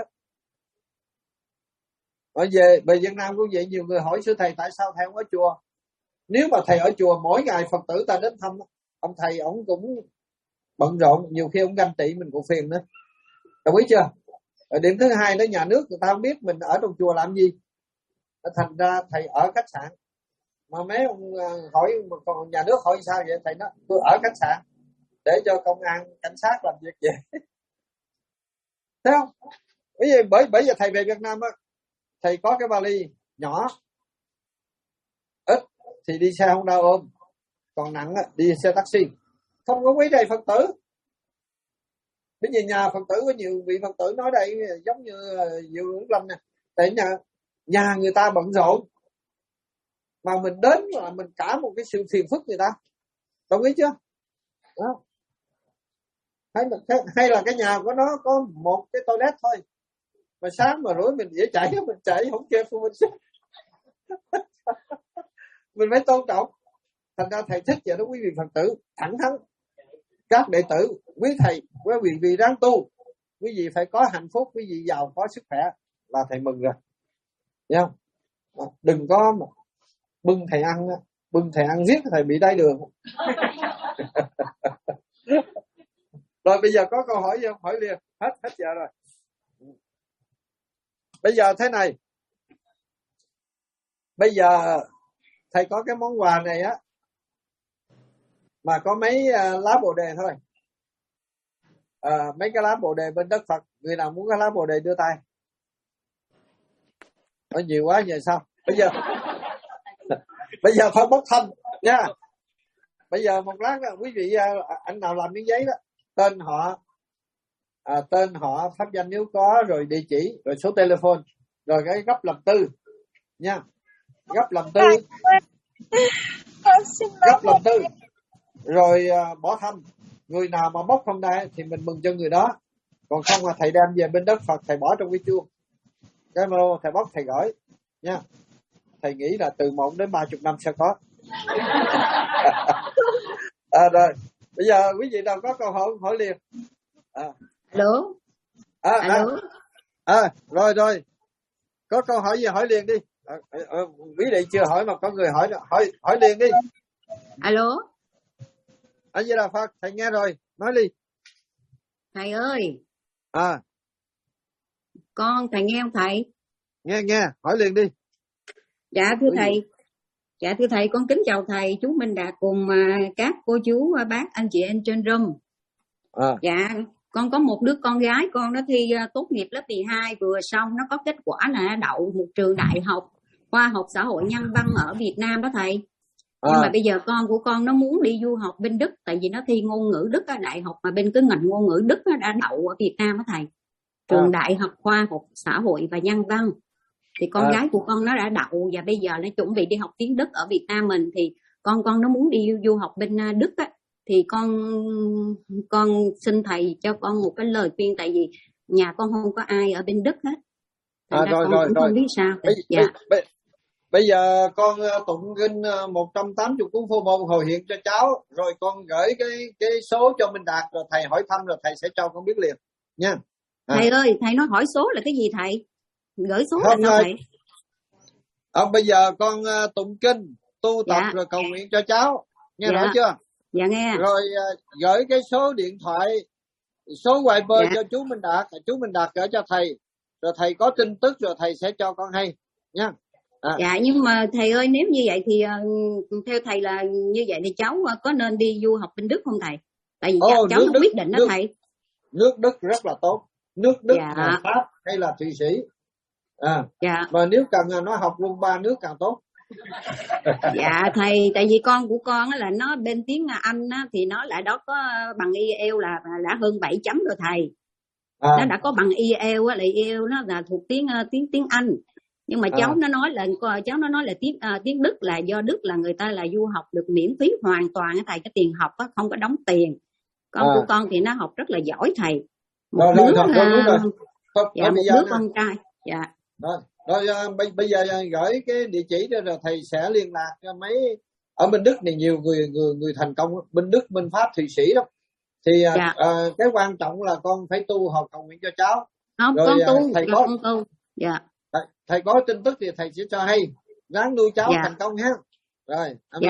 Về Việt Nam cũng vậy, nhiều người hỏi sư thầy tại sao thầy không ở chùa. Nếu mà thầy ở chùa mỗi ngày Phật tử ta đến thăm, ông thầy ông cũng bận rộn, nhiều khi ông ganh tị mình cũng phiền nữa. Đồng ý chưa? Điểm thứ hai đó, nhà nước người ta không biết mình ở trong chùa làm gì, thành ra thầy ở khách sạn. Mà mấy ông hỏi, còn nhà nước hỏi sao vậy? Thầy nói tôi ở khách sạn để cho công an cảnh sát làm việc vậy. Thấy không? Bởi giờ thầy về Việt Nam á, thầy có cái vali nhỏ, ít thì đi xe Honda ôm, còn nặng á, đi xe taxi, không có quấy rầy Phật tử. Bây giờ nhà Phật tử có nhiều vị Phật tử nói đây giống như Diệu Hữu Lâm nè, tại nhà người ta bận rộn mà mình đến là mình cả một cái sự phiền phức người ta. Đồng ý chưa? Đó. Hay là cái nhà của nó có một cái toilet thôi, mà sáng mà rủi mình dễ chảy, mình chảy không kêu phụ huynh. Mình phải tôn trọng. Thành ra thầy thích vậy đó quý vị Phật tử, thẳng thắn. Các đệ tử, quý thầy, quý vị ráng tu, quý vị phải có hạnh phúc, quý vị giàu có sức khỏe là thầy mừng rồi. Thấy không? Đừng có mà bưng thầy ăn giết thầy bị đái đường. Rồi bây giờ có câu hỏi gì không? Hỏi liền. Hết giờ rồi. Bây giờ thế này. Bây giờ thầy có cái món quà này á, mà có mấy lá bồ đề thôi. Mấy cái lá bồ đề bên đất Phật. Người nào muốn cái lá bồ đề đưa tay. Có nhiều quá giờ sao? Bây giờ phải bốc thăm nha. Bây giờ một lát đó, quý vị anh nào làm miếng giấy đó, tên họ, pháp danh nếu có, rồi địa chỉ, rồi số telephone, rồi cái gấp làm tư nha. Gấp làm tư. Gấp làm tư. Rồi bỏ thăm. Người nào mà bốc không đây thì mình mừng cho người đó. Còn không là thầy đem về bên đất Phật, thầy bỏ trong cái chuông. Cái mà thầy bốc thầy gửi nha. Thầy nghĩ là từ 1 đến 30 năm sẽ có. Rồi bây giờ quý vị nào có câu hỏi liền. Alo. Rồi Có câu hỏi gì hỏi liền đi. Quý vị chưa hỏi mà có người hỏi liền đi. Alo. A Di Đà Phật, thầy nghe rồi, nói đi. Thầy ơi. Thầy nghe không thầy? Nghe, hỏi liền đi. Dạ thưa thầy, con kính chào thầy, chú Minh Đạt cùng các cô chú bác anh chị em trên room. Dạ, con có một đứa con gái, con nó thi tốt nghiệp lớp 12 vừa xong, nó có kết quả là đậu một trường đại học khoa học xã hội nhân văn ở Việt Nam đó thầy. Nhưng mà bây giờ con của con nó muốn đi du học bên Đức, tại vì nó thi ngôn ngữ Đức ở đại học mà bên cái ngành ngôn ngữ Đức nó đã đậu ở Việt Nam đó thầy. Trường đại học khoa học xã hội và nhân văn. Thì con gái của con nó đã đậu và bây giờ nó chuẩn bị đi học tiếng Đức ở Việt Nam mình, thì con nó muốn đi du học bên Đức á, thì con xin thầy cho con một cái lời khuyên, tại vì nhà con không có ai ở bên Đức hết. Rồi. Không biết sao. Bây giờ con tụng kinh 180 cuốn Phổ Môn hồi hiện cho cháu, rồi con gửi cái số cho Minh Đạt, rồi thầy hỏi thăm rồi thầy sẽ cho con biết liền nha. Thầy ơi, thầy nói hỏi số là cái gì thầy? Gửi số là sao thầy? Bây giờ con tụng kinh, tu tập rồi cầu nguyện cho cháu. Nghe rõ chưa? Dạ nghe. Rồi gửi cái số điện thoại, số Viber cho chú Minh Đạt, chú Minh Đạt gửi cho thầy. Rồi thầy có tin tức rồi thầy sẽ cho con hay nha. Dạ, nhưng mà thầy ơi, nếu như vậy thì theo thầy là như vậy thì cháu có nên đi du học bên Đức không thầy? Tại vì cháu nó quyết định đó thầy. Nước Đức rất là tốt. Nước Đức là Pháp hay là Thụy Sĩ. Mà nếu cần nó học luôn 3 nước càng tốt. Dạ thầy, tại vì con của con là nó bên tiếng Anh á, thì nó lại đó có bằng IELTS là đã hơn 7 chấm rồi thầy. Nó đã có bằng IELTS á, là IELTS nó là thuộc tiếng Anh. Nhưng mà cháu nó nói là tiếng Đức là do Đức là người ta là du học được miễn phí hoàn toàn á thầy, cái tiền học á không có đóng tiền. Con của con thì nó học rất là giỏi thầy. Một đứa con trai. Dạ. Rồi bây giờ gửi cái địa chỉ rồi thầy sẽ liên lạc cho mấy ở bên Đức này, nhiều người thành công bên Đức, bên Pháp, Thụy Sĩ đó. Thì cái quan trọng là con phải tu học cầu nguyện cho cháu. Không, rồi con tu, thầy có con tu. Dạ. Thầy có tin tức thì thầy sẽ cho hay, ráng nuôi cháu thành công ha. Rồi.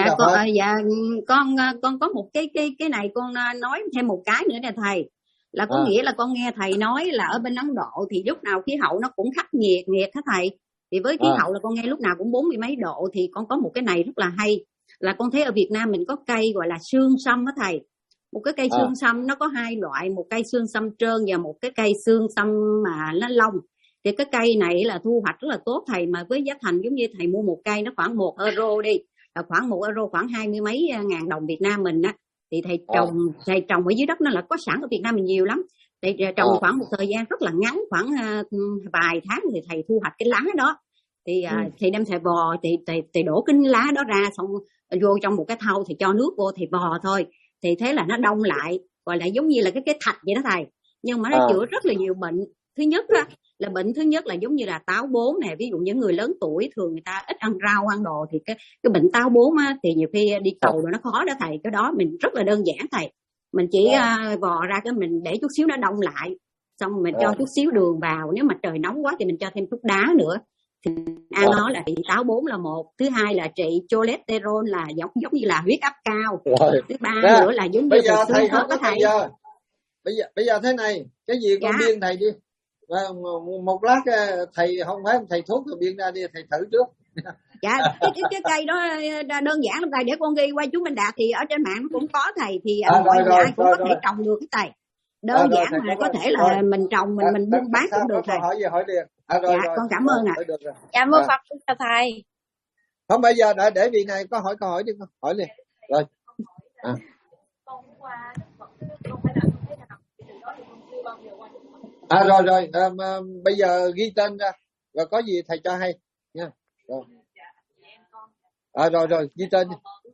Con có một cái này con nói thêm một cái nữa nè thầy. Là có nghĩa là con nghe thầy nói là ở bên Ấn Độ thì lúc nào khí hậu nó cũng khắc nghiệt hả thầy? Thì với khí hậu là con nghe lúc nào cũng 40 mấy độ, thì con có một cái này rất là hay. Là con thấy ở Việt Nam mình có cây gọi là xương sâm á thầy. Một cái cây xương sâm nó có hai loại, một cây xương sâm trơn và một cái cây xương sâm mà nó lông. Thì cái cây này là thu hoạch rất là tốt thầy, mà với giá thành giống như thầy mua một cây nó khoảng 1 euro đi, là khoảng 1 euro khoảng 20 mấy ngàn đồng Việt Nam mình á. Thì thầy trồng ở dưới đất, nó là có sẵn ở Việt Nam mình nhiều lắm. Thầy trồng khoảng một thời gian rất là ngắn, khoảng vài tháng thì thầy thu hoạch cái lá đó. Thì thầy đem thầy vò, thầy đổ cái lá đó ra, xong vô trong một cái thau, thì cho nước vô thì vò thôi. Thì thế là nó đông lại, gọi là giống như là cái thạch vậy đó thầy. Nhưng mà nó chữa rất là nhiều bệnh. Thứ nhất là giống như là táo bón nè, ví dụ những người lớn tuổi thường người ta ít ăn rau ăn đồ, thì cái bệnh táo bón á, thì nhiều khi đi cầu rồi nó khó đó thầy. Cái đó mình rất là đơn giản thầy, mình chỉ vò ra cái mình để chút xíu nó đông lại, xong mình cho chút xíu đường vào, nếu mà trời nóng quá thì mình cho thêm chút đá nữa. Thì ăn nó là trị táo bón là một, thứ hai là trị cholesterol là giống như là huyết áp cao, thứ ba nữa là giống như là xương khớp đó thầy. Bây giờ thế này, cái gì con biên thầy đi. Và một lát thầy không phải thầy thuốc rồi biên ra đi, thầy thử trước. Dạ, cái cây đó đơn giản lắm thầy, để con ghi qua chú Minh Đạt, thì ở trên mạng nó cũng có thầy, thì mọi người ai cũng có thể trồng được cái thầy. Đơn giản mà có thể là mình trồng mình buôn bán cũng được thầy. Hỏi gì hỏi liền. Con cảm ơn ạ. Cảm ơn Phật chào thầy. Không, bây giờ để vị này có hỏi đi con, hỏi liền. Rồi. Rồi, bây giờ ghi tên ra, rồi có gì thầy cho hay nha. Rồi, ghi tên đi.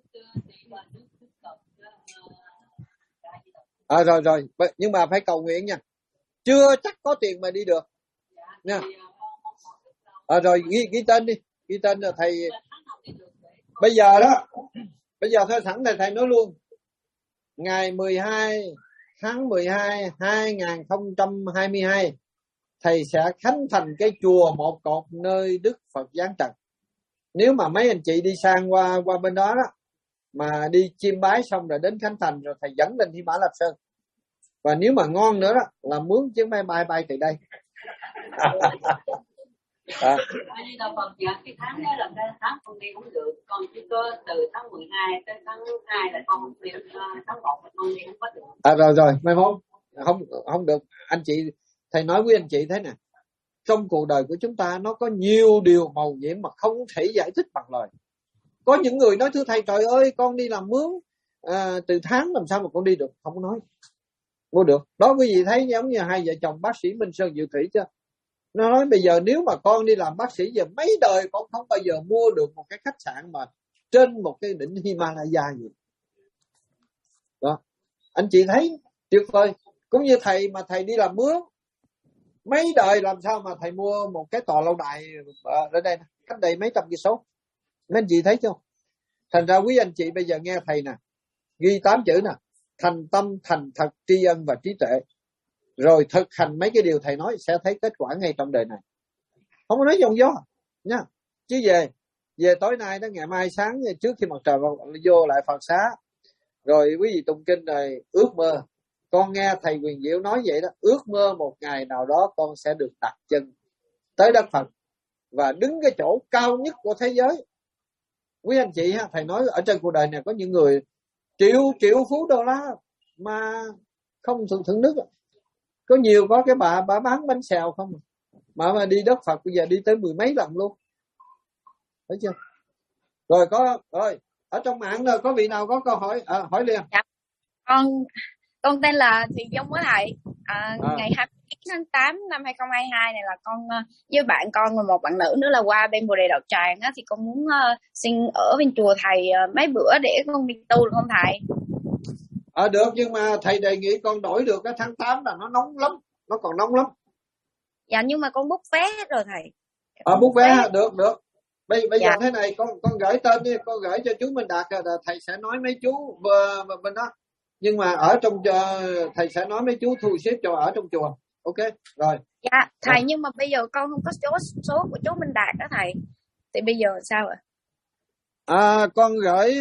Rồi, nhưng mà phải cầu nguyện nha. Chưa chắc có tiền mà đi được nha. Rồi ghi tên đi, ghi tên là thầy. Bây giờ thôi sẵn thầy nói luôn. Ngày 12 tháng 12 2022 thầy sẽ khánh thành cái chùa một cột nơi Đức Phật giáng trần. Nếu mà mấy anh chị đi sang qua bên đó đó, mà đi chiêm bái xong rồi đến khánh thành rồi thầy dẫn lên Hy Mã Lạp Sơn. Và nếu mà ngon nữa đó là mướn chuyến máy bay từ đây. Đi đâu Phật dạ, cái tháng đó là cái tháng con đi cũng được, con chỉ có từ tháng 12 tới tháng 2 là con đi, tháng 1 là con đi không có được. Rồi mai mốt không được. Anh chị, thầy nói với anh chị thế nè, trong cuộc đời của chúng ta nó có nhiều điều màu nhiệm mà không thể giải thích bằng lời. Có những người nói thưa thầy, trời ơi con đi làm mướn từ tháng làm sao mà con đi được. Không nói mua được. Đó quý vị thấy giống như hai vợ chồng bác sĩ Minh Sơn Diệu Thủy chưa? Nó nói bây giờ nếu mà con đi làm bác sĩ giờ mấy đời con không bao giờ mua được một cái khách sạn mà trên một cái đỉnh Himalaya gì. Đó. Anh chị thấy tuyệt vời. Cũng như thầy mà thầy đi làm mướn mấy đời làm sao mà thầy mua một cái tòa lâu đài ở đây cách đây mấy trăm cây số. Mấy anh chị thấy chưa? Thành ra quý anh chị bây giờ nghe thầy nè, ghi 8 chữ nè: thành tâm, thành thật, tri ân và trí tuệ. Rồi thực hành mấy cái điều thầy nói sẽ thấy kết quả ngay trong đời này. Không có nói dòng gió nha. Chứ về tối nay đó, ngày mai sáng trước khi mặt trời vô lại Phật xá, rồi quý vị tụng kinh rồi ước mơ. Con nghe thầy Quyền Diệu nói vậy đó, ước mơ một ngày nào đó con sẽ được đặt chân tới đất Phật và đứng cái chỗ cao nhất của thế giới. Quý anh chị ha, thầy nói ở trên cuộc đời này có những người triệu phú đô la mà không thưởng nước. Có nhiều có cái bà bán bánh xèo không mà đi đất Phật bây giờ đi tới 10 mấy lần luôn. Thấy chưa? Rồi ở trong mạng rồi có vị nào có câu hỏi hỏi liền. Dạ. Con tên là Thị Dung á thầy. Ngày 29 tháng 8 năm 2022 này là con với bạn con và một bạn nữ nữa là qua bên Bồ Đề Đạo Tràng á, thì con muốn xin ở bên chùa thầy mấy bữa để con đi tu được không thầy? Được, nhưng mà thầy đề nghị con đổi được cái tháng 8 là nó nóng lắm, nó còn nóng lắm. Dạ nhưng mà con book vé hết rồi thầy. Book vé được. Bây dạ. giờ thế này, con gửi tên đi, con gửi cho chú Minh Đạt rồi thầy sẽ nói mấy chú bên đó. Nhưng mà ở trong thầy sẽ nói mấy chú thu xếp cho ở trong chùa. Ok, rồi. Dạ, thầy nhưng mà bây giờ con không có số của chú Minh Đạt đó thầy. Thì bây giờ sao ạ? Con gửi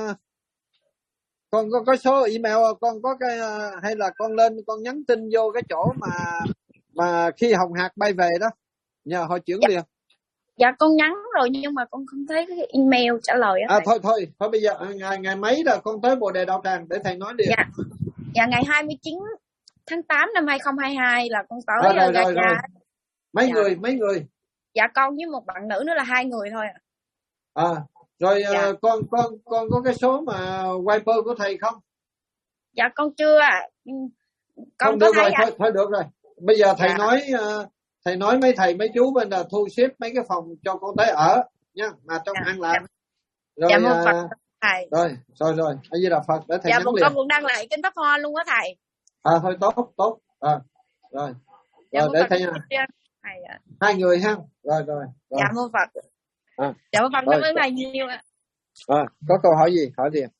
con có số email, con có cái hay là con lên con nhắn tin vô cái chỗ mà khi Hồng Hạc bay về đó, nhờ họ chuyển liền. Dạ con nhắn rồi nhưng mà con không thấy cái email trả lời á. Thôi bây giờ ngày mấy là con tới Bồ Đề Đạo Tràng để thầy nói liền. Dạ ngày 29 tháng 8 năm 2022 là con tới rồi. Mấy người? Dạ con với một bạn nữ nữa là 2 người thôi ạ. Rồi con có cái số mà wiper của thầy không? Dạ con chưa ạ. Con không có được thấy rồi, thôi được rồi. Bây giờ thầy nói mấy chú bên là thu xếp mấy cái phòng cho con tới ở nhá, mà trong An Lạc. Rồi Phật thầy. Rồi ở Di Đà Phật để thầy nhắn liền. Con cũng đăng lại kênh Pháp Hoa luôn á thầy. Thôi tốt. Rồi để thầy nha. 2 người ha. Rồi. Dạ mô Phật. Dạ mô Phật, cảm ơn thầy nhiều ạ. Có câu hỏi gì hỏi đi.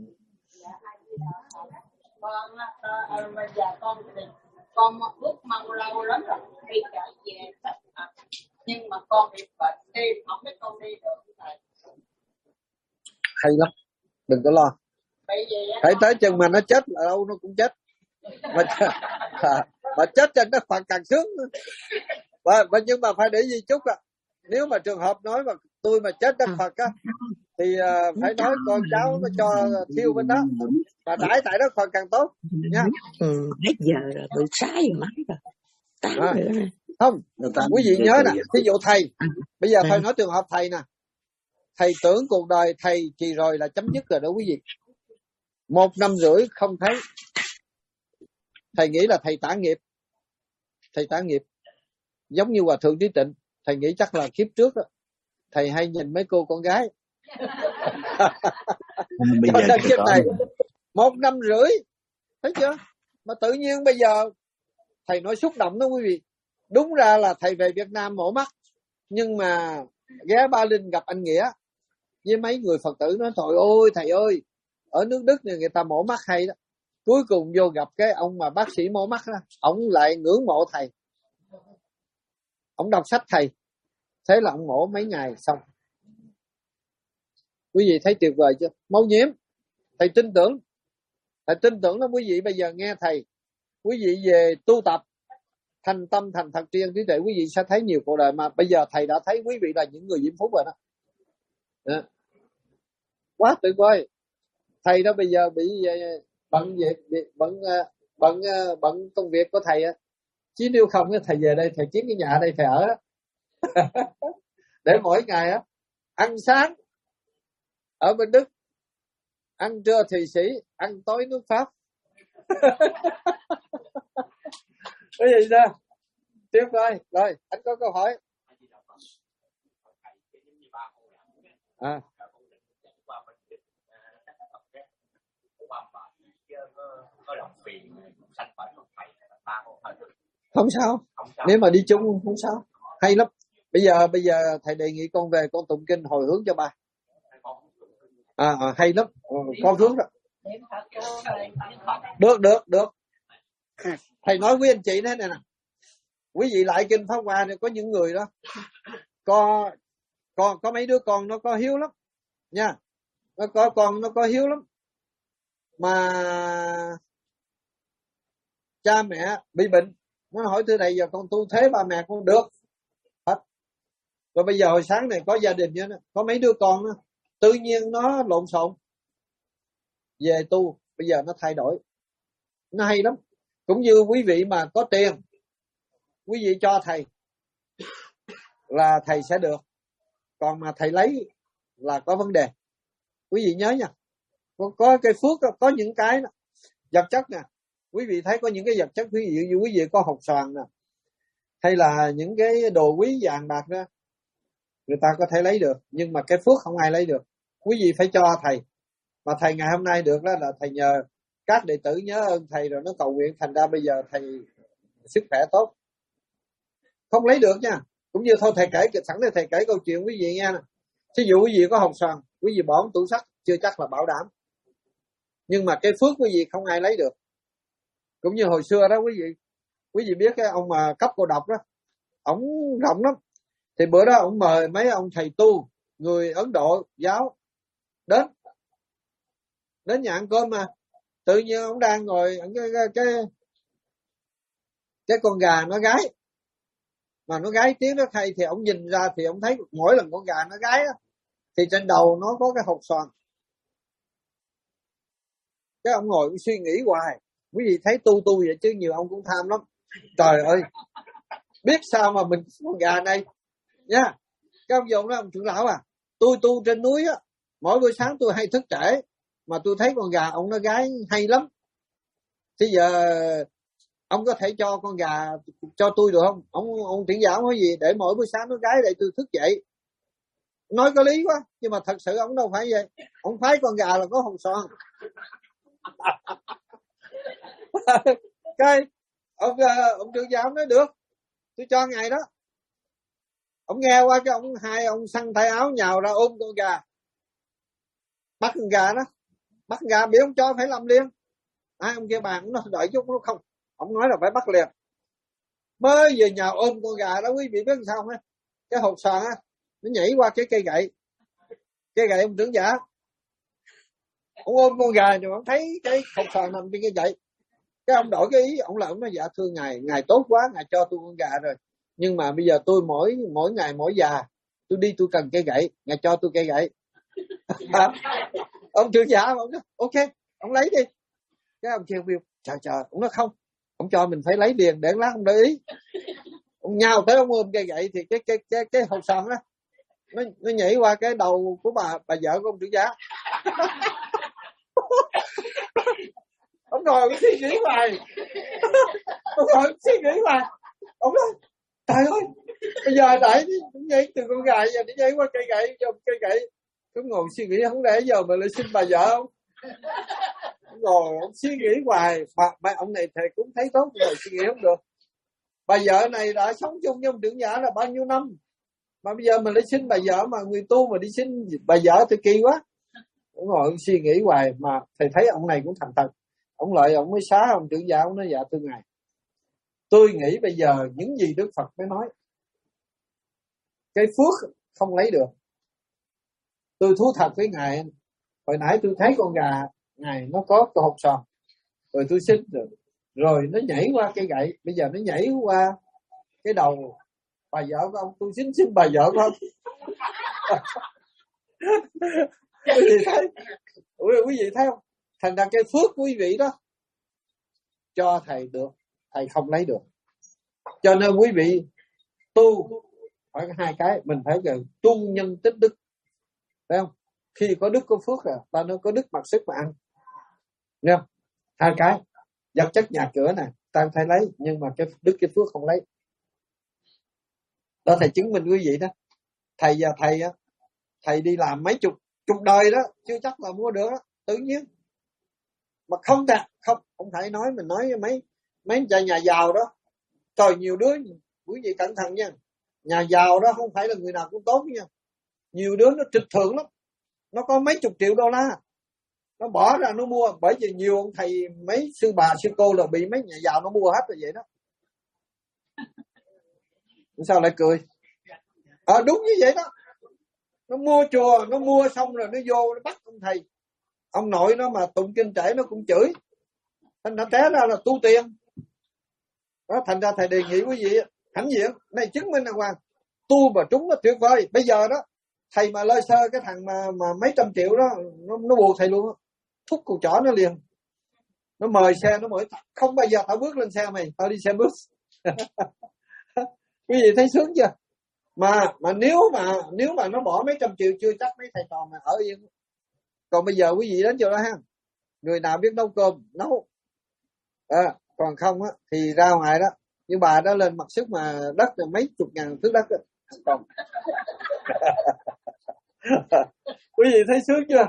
Bây giờ con bước mau lâu lắm rồi đi trở về nhưng mà con bị bệnh đi không biết con đi được thầy. Hay lắm, đừng có lo. Thấy tới chừng mà nó chết là đâu nó cũng chết. Mà chết trên đất Phật càng sướng. Nhưng mà phải để gì chút nếu mà trường hợp nói mà tôi mà chết đất Phật thì phải nói con cháu nó cho thiêu bên đó và đãi tại đất Phật càng tốt nha. Hết giờ rồi, bị 6 giờ mấy rồi. 8 nữa nè. Không, quý vị nhớ nè, ví dụ thầy bây giờ thầy nói trường hợp thầy nè, thầy tưởng cuộc đời thầy chỉ rồi là chấm dứt rồi đó quý vị. 1 năm rưỡi không thấy, thầy nghĩ là thầy tả nghiệp. Giống như Hòa Thượng Trí Tịnh, thầy nghĩ chắc là kiếp trước đó thầy hay nhìn mấy cô con gái. Cho nên kiếp này 1 năm rưỡi, thấy chưa? Mà tự nhiên bây giờ thầy nói xúc động đó quý vị. Đúng ra là thầy về Việt Nam mổ mắt, nhưng mà ghé Ba Linh gặp anh Nghĩa với mấy người Phật tử nói trời ơi thầy ơi, ở nước Đức này người ta mổ mắt hay đó. Cuối cùng vô gặp cái ông mà bác sĩ mổ mắt đó, ông lại ngưỡng mộ thầy. ông đọc sách thầy, thế là ông mổ mấy ngày xong. Quý vị thấy tuyệt vời chưa? Mâu nhiễm, thầy tin tưởng lắm quý vị. Bây giờ nghe thầy, quý vị về tu tập thành tâm thành thật tri ân trí tuệ, quý vị sẽ thấy nhiều cuộc đời mà bây giờ thầy đã thấy quý vị là những người diễm phúc rồi đó. Quá tuyệt vời. Thầy đó bây giờ bị bận việc, bận công việc của thầy á, chứ nếu không thầy về đây thầy kiếm cái nhà đây thầy ở để mỗi ngày á ăn sáng ở bên Đức, ăn trưa Thụy Sĩ, ăn tối nước Pháp. Cái gì đó tuyệt vời. Rồi anh có câu hỏi. Không sao, nếu mà đi chung không sao, hay lắm. Bây giờ thầy đề nghị con về con tụng kinh hồi hướng cho ba. Hay lắm, con hướng đó. Được. Thầy nói với anh chị thế này nè, quý vị lại kinh Pháp Hoa này, có những người đó có mấy đứa con nó có hiếu lắm nha, nó có hiếu lắm, mà cha mẹ bị bệnh, nó hỏi từ này giờ con tu thế ba mẹ con được hết. Rồi bây giờ hồi sáng này có gia đình nữa, có mấy đứa con đó, tự nhiên nó lộn xộn về tu, bây giờ nó thay đổi, nó hay lắm. Cũng như quý vị mà có tiền, quý vị cho thầy là thầy sẽ được, còn mà thầy lấy là có vấn đề. Quý vị nhớ nha, có cái phước, có những cái đó, vật chất nè, quý vị thấy có những cái vật chất, quý vị có hột xoàn nè, hay là những cái đồ quý vàng bạc đó, người ta có thể lấy được, nhưng mà cái phước không ai lấy được. Quý vị phải cho thầy, mà thầy ngày hôm nay được đó là thầy nhờ các đệ tử nhớ ơn thầy rồi nó cầu nguyện, thành ra bây giờ thầy sức khỏe tốt, không lấy được nha. Cũng như thôi thầy kể sẵn đây, thầy kể câu chuyện quý vị nghe nè. Ví dụ quý vị có hột xoàn, quý vị bỏ tủ sắt chưa chắc là bảo đảm, nhưng mà cái phước quý vị không ai lấy được. Cũng như hồi xưa đó quý vị biết cái ông mà cấp cô độc đó, ổng rộng lắm, thì bữa đó ổng mời mấy ông thầy tu người Ấn Độ giáo đến nhà ăn cơm, mà tự nhiên ổng đang ngồi cái con gà nó gáy, mà nó gáy tiếng rất hay, thì ổng nhìn ra thì ổng thấy mỗi lần con gà nó gáy đó, thì trên đầu nó có cái hột xoàn. Cái ông ngồi ông suy nghĩ hoài. Quý vị thấy tu vậy chứ nhiều ông cũng tham lắm. Trời ơi, biết sao mà mình con gà này nha. Cái ông dùng đó, ông trưởng lão tôi tu trên núi á, mỗi buổi sáng tôi hay thức trễ, mà tôi thấy con gà ông nó gáy hay lắm. Thì giờ ông có thể cho con gà cho tôi được không? Ông trưởng giáo nói gì để mỗi buổi sáng nó gáy để tôi thức dậy. Nói có lý quá, nhưng mà thật sự ông đâu phải vậy. Ông phái con gà là có hột xoàn. Cái ông trưởng giáo nói được, tôi cho ngày đó. Ông nghe qua cái hai ông săn tay áo nhào ra ôm con gà, bắt con gà đó, bắt con gà bị ông cho phải làm liền. Ông kia bàn nó đợi chút nó không, ông nói là phải bắt liền. Mới về nhà ôm con gà đó, quý vị biết sao không? Cái hột xoàn á, nó nhảy qua cái cây gậy ông trưởng giả. Ông ôm con gà rồi ông thấy cái hột xoàn nằm trên cây gậy. Cái ông đổi cái ý, ông là ông nói dạ thưa ngài tốt quá, ngài cho tôi con gà rồi, nhưng mà bây giờ tôi mỗi ngày mỗi già tôi đi tôi cần cây gậy, ngài cho tôi cây gậy. Ông trưởng giả ông nói ok, ông lấy đi. Cái ông kia chờ, ông nói không, ông cho mình phải lấy liền để lát ông để ý. Ông nhào tới ông ôm cây gậy thì cái hột xoàn đó nó nhảy qua cái đầu của bà vợ của ông trưởng giả. Ông ngồi ông suy nghĩ hoài. Ông nói trời ơi, bây giờ đẩy nhảy từ con gà giờ nó nhảy qua cây gậy, cho cây gậy. Cứ ngồi suy nghĩ không lẽ giờ mà lại xin bà vợ không? Ngồi ông suy nghĩ hoài. Mà ông này thầy cũng thấy tốt, rồi suy nghĩ không được. Bà vợ này đã sống chung với ông trưởng giả là bao nhiêu năm, mà bây giờ mình lại xin bà vợ, mà người tu mà đi xin bà vợ thì kỳ quá. Ông ngồi ông suy nghĩ hoài, mà thầy thấy ông này cũng thành thật. Ông lại ông mới xá ông trưởng giả, ông nói dạ thưa ngài, tôi nghĩ bây giờ những gì Đức Phật mới nói cái phước không lấy được. Tôi thú thật với ngài, hồi nãy tôi thấy con gà ngài nó có cái hộp sòn, rồi tôi xin rồi nó nhảy qua cây gậy, bây giờ nó nhảy qua cái đầu bà vợ của ông, tôi xin bà vợ của ông. Quý vị thấy không? Thành ra cái phước quý vị đó cho thầy được, thầy không lấy được. Cho nên quý vị tu phải hai cái, mình phải tu nhân tích đức, phải không? Khi có đức có phước rồi, ta nó có đức mặc sức mà ăn. Nghe không? Hai cái, vật chất nhà cửa này ta phải lấy, nhưng mà cái đức cái phước không lấy. Đó thầy chứng minh quý vị đó. Thầy và thầy đi làm mấy chục đời đó, chưa chắc là mua được đó, tự nhiên. Mà không phải nói, mình nói mấy nhà giàu đó, trời nhiều đứa, quý vị cẩn thận nha. Nhà giàu đó không phải là người nào cũng tốt nha. Nhiều đứa nó trịch thượng lắm, nó có mấy chục triệu đô la, nó bỏ ra nó mua. Bởi vì nhiều ông thầy, mấy sư bà sư cô là bị mấy nhà giàu nó mua hết rồi vậy đó. Sao lại cười? Đúng như vậy đó. Nó mua chùa, nó mua xong rồi nó vô nó bắt ông thầy, ông nội nó mà tụng kinh trễ nó cũng chửi. Thành ra té ra là tu tiền đó. Thành ra thầy đề nghị quý vị hãnh diện này, chứng minh là hoàng tu mà trúng nó tuyệt vời. Bây giờ đó thầy mà lơi sơ cái thằng mà mấy trăm triệu đó, nó buộc thầy luôn đó. Thúc cục chỏ nó liền, nó mời xe, nó mời không bao giờ tao bước lên xe mày, tao đi xe bus. Quý vị thấy sướng chưa? Mà nếu mà nó bỏ mấy trăm triệu chưa chắc mấy thầy trò mà ở yên. Còn bây giờ quý vị đến chỗ đó ha, người nào biết nấu cơm nấu, còn không á thì ra ngoài đó. Nhưng bà đó lên mặc sức mà đất là mấy chục ngàn thước đất đó. Còn quý vị thấy sướng chưa?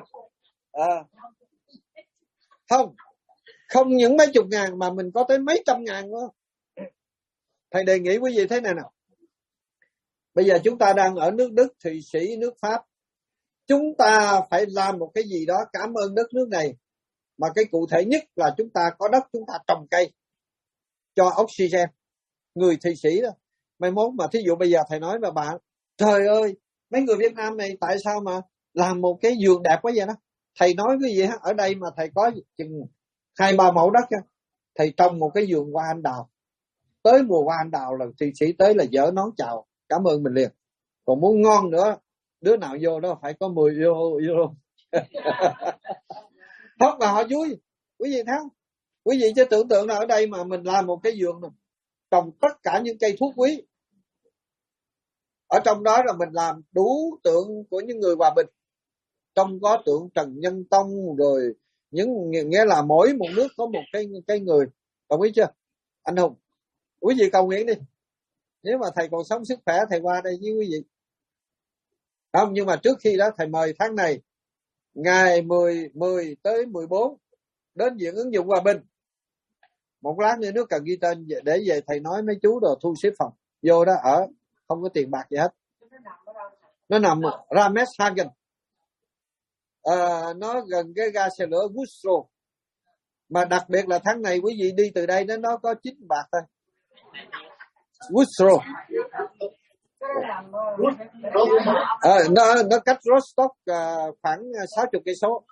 Không những mấy chục ngàn mà mình có tới mấy trăm ngàn nữa. Thầy đề nghị quý vị thế này nào. Bây giờ chúng ta đang ở nước Đức, Thụy Sĩ, nước Pháp. Chúng ta phải làm một cái gì đó cảm ơn đất nước này. Mà cái cụ thể nhất là chúng ta có đất, chúng ta trồng cây cho oxygen. Người Thụy Sĩ đó, mai mốt mà thí dụ bây giờ thầy nói với bạn, trời ơi, mấy người Việt Nam này tại sao mà làm một cái vườn đẹp quá vậy đó. Thầy nói cái gì á, ở đây mà thầy có chừng 2-3 mẫu đất á, thầy trồng một cái vườn hoa anh đào. Tới mùa hoa anh đào là Thụy Sĩ tới là dỡ nón chào cảm ơn mình liền. Còn muốn ngon nữa, đứa nào vô đó phải có 10 euro. Không mà họ vui. Quý vị thấy không? Quý vị chứ tưởng tượng là ở đây mà mình làm một cái vườn này, trồng tất cả những cây thuốc quý. Ở trong đó là mình làm đủ tượng của những người hòa bình. Trong có tượng Trần Nhân Tông, rồi nghĩa là mỗi một nước có một cái người. Đồng ý chưa? Anh Hùng, quý vị cầu nguyện đi. Nếu mà thầy còn sống sức khỏe, thầy qua đây với quý vị. Không, nhưng mà trước khi đó thầy mời tháng này, ngày 10 tới 14 đến Viện Ứng dụng Hòa Bình. Một lát nữa nếu cần ghi tên để về thầy nói mấy chú đồ thu xếp phòng. Vô đó ở, không có tiền bạc gì hết. Nó nằm Rameshagen. Nó gần cái ga xe lửa Güstrow. Mà đặc biệt là tháng này quý vị đi từ đây đến đó có 9 bạc thôi. Güstrow. Nó cách Rostock khoảng 60 cây số.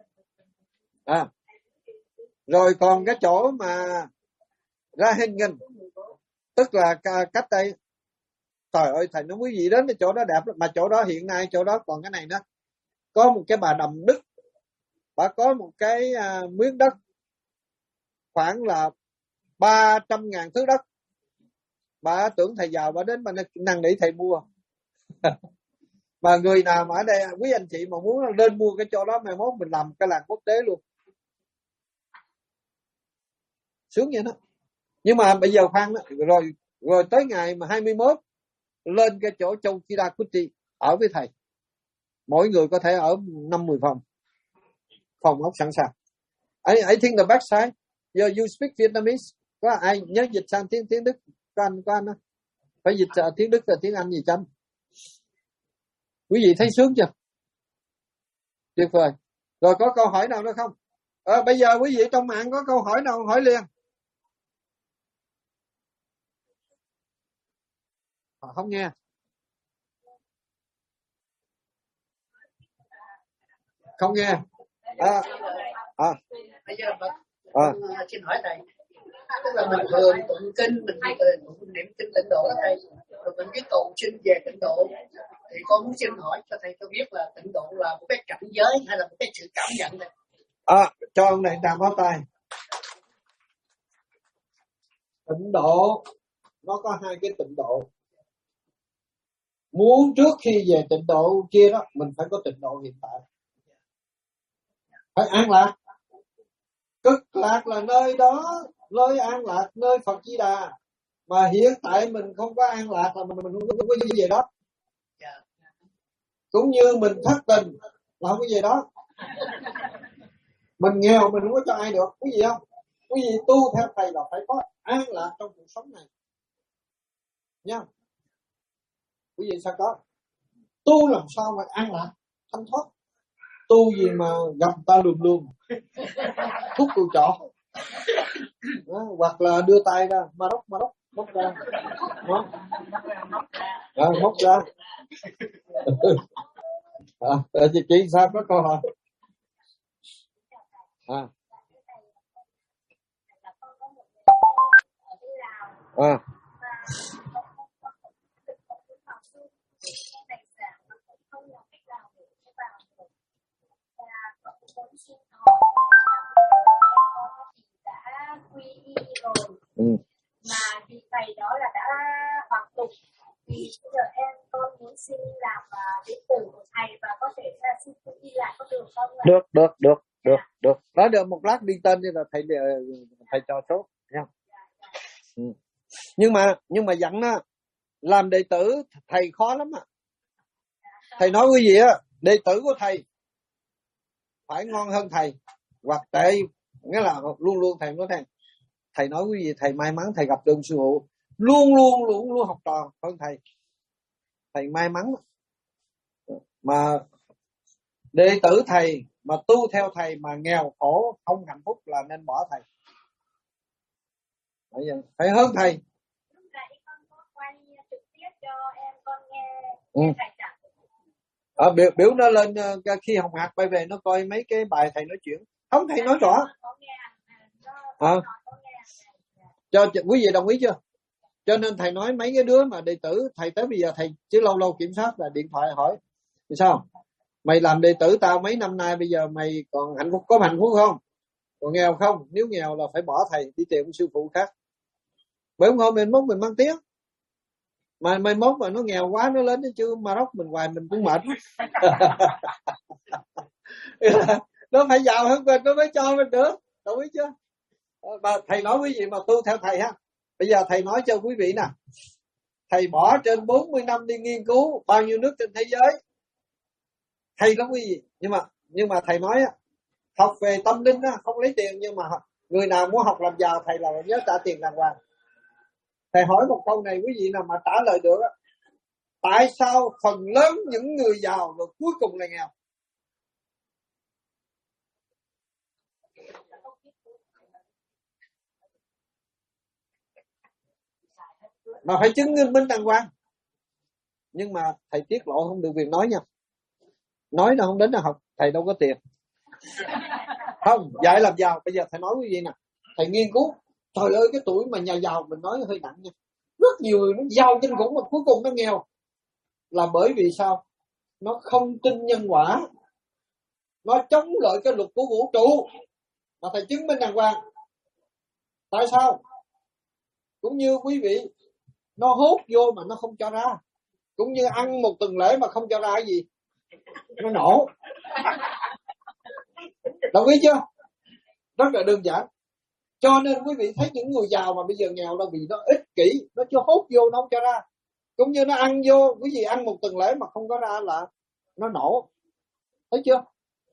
Rồi còn cái chỗ mà Rahingen, tức là cách đây, trời ơi thầy nói quý vị đến cái chỗ đó đẹp lắm. Mà chỗ đó hiện nay chỗ đó còn cái này nữa, có một cái bà Đầm Đức, bà có một cái miếng đất khoảng là 300.000 thước đất. Bà tưởng thầy giàu, bà đến bà năn nỉ thầy mua. Mà người nào mà ở đây quý anh chị mà muốn lên mua cái chỗ đó, mai mốt mình làm cái làng quốc tế luôn, sướng vậy đó. Nhưng mà bây giờ khoan đó, rồi tới ngày mà 21 lên cái chỗ Châu Kirakuchi ở với thầy, mỗi người có thể ở 5-10 phòng ốc sẵn sàng. I think the backside you speak Vietnamese. Có ai nhớ dịch sang tiếng Đức? Có anh đó phải dịch tiếng Đức và tiếng Anh gì chăng? Quý vị thấy sướng chưa? Tuyệt vời. Rồi có câu hỏi nào nữa không? Bây giờ quý vị trong mạng có câu hỏi nào hỏi liền. Họ không nghe. Không nghe. Bây giờ con xin hỏi thầy, tức là mình thường tụng kinh, mình niệm kinh tịnh độ thầy, rồi mình biết cầu xin về tịnh độ, thì con muốn xin hỏi cho thầy cho biết là tịnh độ là một cái cảnh giới hay là một cái sự cảm nhận này? Cho ông này đàm báo tay. Tịnh độ nó có hai cái tịnh độ. Muốn trước khi về tịnh độ kia đó, mình phải có tịnh độ hiện tại. Phải an lạc. Cực lạc là nơi đó, nơi an lạc, nơi Phật Di Đà. Mà hiện tại mình không có an lạc là mình không có gì về đó. Cũng như mình thất tình là không có gì đó. Mình nghèo mình không có cho ai được. Quý vị không? Quý vị tu theo thầy là phải có an lạc trong cuộc sống này. Nha. Quý vị sao có? Tu làm sao mà an lạc, thanh thoát. Tu gì mà gặp ta luôn thúc cùi trọ. Hoặc là đưa tay ra, móc ra. Móc ra. Chị sao có câu hỏi? Mà vì thầy đó là đã hoàn tục, thì bây giờ con muốn xin làm đệ tử của thầy và có thể xin đi lại có được không ạ? Được. Nói được một lát đi tên đi là thầy cho số nha. Nhưng mà dặn á, làm đệ tử thầy khó lắm á. Thầy nói quý vị á, đệ tử của thầy phải ngon hơn thầy hoặc tệ, nghĩa là luôn thầy nói thầy nói quý vị, thầy may mắn thầy gặp được sư phụ luôn học trò hơn thầy. Thầy may mắn mà đệ tử thầy mà tu theo thầy mà nghèo khổ không hạnh phúc là nên bỏ thầy. Phải hơn thầy. Lúc nãy con có quay trực tiếp cho con nghe thầy giảng. Biểu nó lên khi học hạt quay về nó coi mấy cái bài thầy nói chuyện. Không, thầy nói rõ. Cho quý vị đồng ý chưa? Cho nên thầy nói mấy cái đứa mà đệ tử thầy tới bây giờ thầy chứ lâu kiểm soát là điện thoại hỏi thì sao? Mày làm đệ tử tao mấy năm nay bây giờ mày còn hạnh phúc, có hạnh phúc không? Còn nghèo không? Nếu nghèo là phải bỏ thầy đi tìm sư phụ khác. Bởi không mình mốt mình mang tiếng. Mà mai mốt mà nó nghèo quá nó lên chứ Maroc mình hoài mình cũng mệt. Nó phải giàu hơn mình nó mới cho mình được. Đồng ý chưa? Và thầy nói quý vị mà tu theo thầy ha. Bây giờ thầy nói cho quý vị nè. Thầy bỏ trên 40 năm đi nghiên cứu bao nhiêu nước trên thế giới. Hay lắm quý vị. Nhưng mà thầy nói học về tâm linh không lấy tiền, nhưng mà người nào muốn học làm giàu thầy là nhớ trả tiền đàng hoàng. Thầy hỏi một câu này quý vị nào mà trả lời được tại sao phần lớn những người giàu rồi cuối cùng là nghèo? Mà phải chứng minh đàng hoàng. Nhưng mà thầy tiết lộ không được việc nói nha. Nói là không đến là học, thầy đâu có tiền. Không, dạy làm giàu. Bây giờ thầy nói quý vị nè, thầy nghiên cứu. Trời ơi cái tuổi mà nhà giàu mình nói hơi nặng nha. Rất nhiều người nó giàu kinh khủng mà cuối cùng nó nghèo. Là bởi vì sao? Nó không tin nhân quả. Nó chống lại cái luật của vũ trụ. Mà thầy chứng minh đàng hoàng. Tại sao? Cũng như quý vị, nó hút vô mà nó không cho ra. Cũng như ăn một tuần lễ mà không cho ra cái gì, nó nổ. Đồng ý chưa? Rất là đơn giản. Cho nên quý vị thấy những người giàu mà bây giờ nghèo là vì nó ích kỷ, nó chưa hút vô nó không cho ra. Cũng như nó ăn vô, quý vị ăn một tuần lễ mà không có ra là nó nổ. Thấy chưa?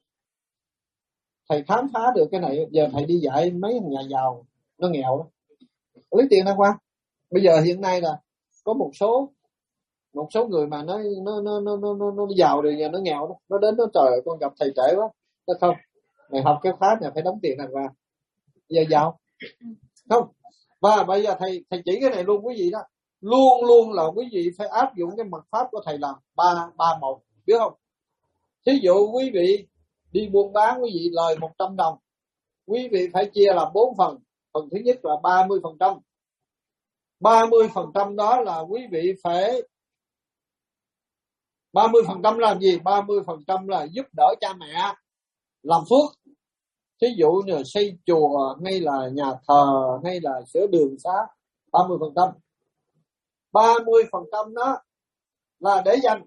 Thầy khám phá được cái này, giờ thầy đi dạy mấy nhà giàu nó nghèo đó. Lấy tiền ra qua. Bây giờ hiện nay là có một số người mà nó giàu rồi giờ nó nghèo đó. Nó đến nó trời con gặp thầy trễ quá. Nó không, mày học cái khóa này phải đóng tiền ra qua. Giờ giàu. Không. Và bây giờ thầy chỉ cái này luôn quý vị đó. Luôn là quý vị phải áp dụng cái mật pháp của thầy làm 3-1, biết không? Thí dụ quý vị đi buôn bán quý vị lời 100 đồng, quý vị phải chia làm 4 phần. Phần thứ nhất là 30%. 30% đó là quý vị phải 30% làm gì? 30% là giúp đỡ cha mẹ làm phước. Thí dụ như xây chùa hay là nhà thờ hay là sửa đường xá, 30%. 30% đó là để dành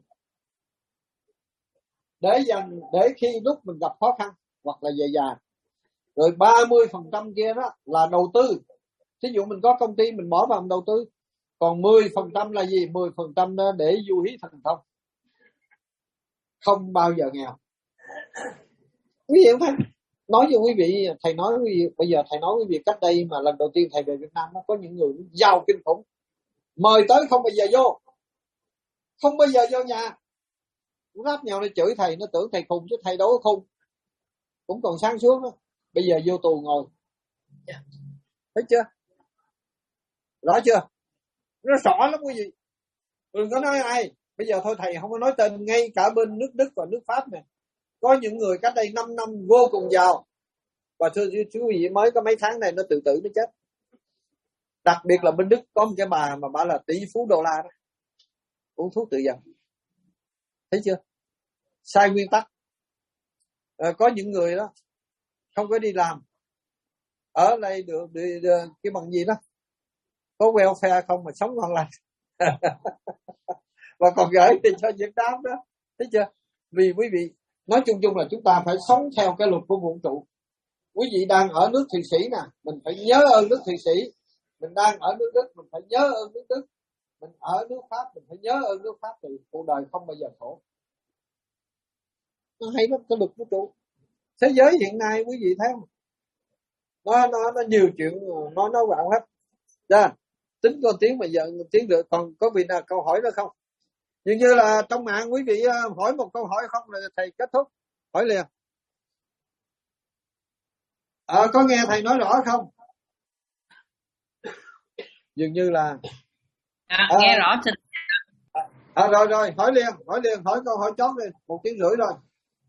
để khi lúc mình gặp khó khăn hoặc là về già. Rồi 30% kia đó là đầu tư. Thí dụ mình có công ty mình bỏ vào đầu tư. Còn 10% là gì? 10% đó để du hí thành thông. Không bao giờ nghèo. Quý vị không thấy? Nói với quý vị, thầy nói quý vị, bây giờ thầy nói quý vị cách đây mà lần đầu tiên thầy về Việt Nam, nó có những người giàu kinh khủng. Mời tới không bao giờ vô. Không bao giờ vô nhà. Ráp nhau nó chửi thầy, nó tưởng thầy khùng chứ thầy đâu có khùng. Cũng còn sáng suốt đó. Bây giờ vô tù ngồi. Thấy chưa? Rõ chưa? Nó rõ lắm quý vị. Đừng có nói ai. Bây giờ thôi thầy không có nói tên, ngay cả bên nước Đức và nước Pháp này. Có những người cách đây 5 năm vô cùng giàu. Và thưa chú quý vị, mới có mấy tháng này nó tự tử nó chết. Đặc biệt là bên Đức có một cái bà mà bà là tỷ phú đô la đó. Uống thuốc tự dần. Thấy chưa? Sai nguyên tắc. Có những người đó không có đi làm. Ở đây được cái bằng gì đó. Có welfare không mà sống ngon lành. Và còn gửi thì cho Việt Nam đó. Thấy chưa? Vì quý vị, nói chung là chúng ta phải sống theo cái luật của vũ trụ. Quý vị đang ở nước Thụy Sĩ nè, mình phải nhớ ơn nước Thụy Sĩ. Mình đang ở nước Đức, mình phải nhớ ơn nước Đức. Mình ở nước Pháp, mình phải nhớ ơn nước Pháp, thì cuộc đời không bao giờ khổ. Nó hay lắm, cái luật vũ trụ. Thế giới hiện nay quý vị thấy không? Nó nhiều chuyện, nó quạo hết. Ra, tính con tiếng mà giờ tiếng được. Còn có vị nào câu hỏi nữa không? Dường như là trong mạng quý vị hỏi một câu hỏi không là thầy kết thúc. Hỏi liền. Có nghe thầy nói rõ không? Dường như là nghe rõ trình. Rồi hỏi liền, hỏi câu hỏi chót đi, 1 tiếng rưỡi rồi.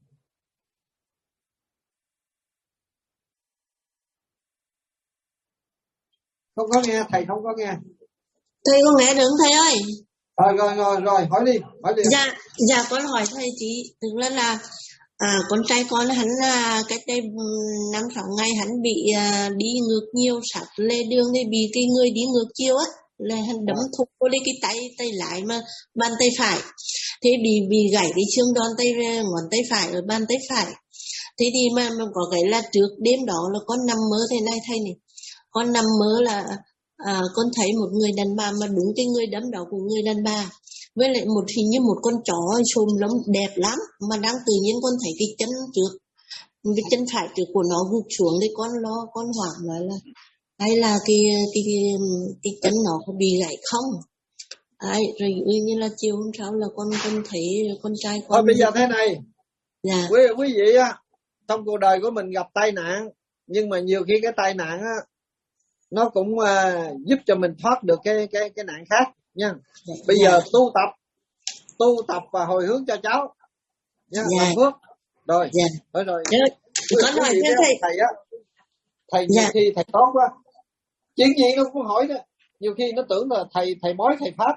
Không có nghe, thầy không có nghe. Thầy có nghe được thầy ơi? Rồi, hỏi đi. Dạ con hỏi thầy chị, tức là con trai con hắn là cách đây 5-6 ngày hắn bị đi ngược nhiều, sạt lề đường thì bị cái người đi ngược chiều á, là hắn đấm thục vô lấy cái tay lái mà bàn tay phải. Thế bị gãy cái xương đòn tay ngón tay phải ở bàn tay phải. Thế thì mà có cái là trước đêm đó là con nằm mơ thế này thầy này. Con nằm mơ là con thấy một người đàn bà mà đúng cái người đấm đó của người đàn bà. Với lại hình như một con chó xồm lông đẹp lắm. Mà đang tự nhiên con thấy cái chân trước, cái chân phải trước của nó gục xuống. Thì con hoảng nói là hay là cái chân nó có bị gãy không. Rồi như là chiều hôm sau là con thấy con trai con. Bây giờ thế này. Dạ. Quý vị á, trong cuộc đời của mình gặp tai nạn, nhưng mà nhiều khi cái tai nạn á nó cũng giúp cho mình thoát được cái nạn khác nha. Bây giờ tu tập và hồi hướng cho cháu nha. Làm phước rồi. Rồi con hỏi với thầy á, thầy nhiều khi thầy tốt quá, chuyện gì nó cũng hỏi đó. Nhiều khi nó tưởng là thầy bói thầy pháp.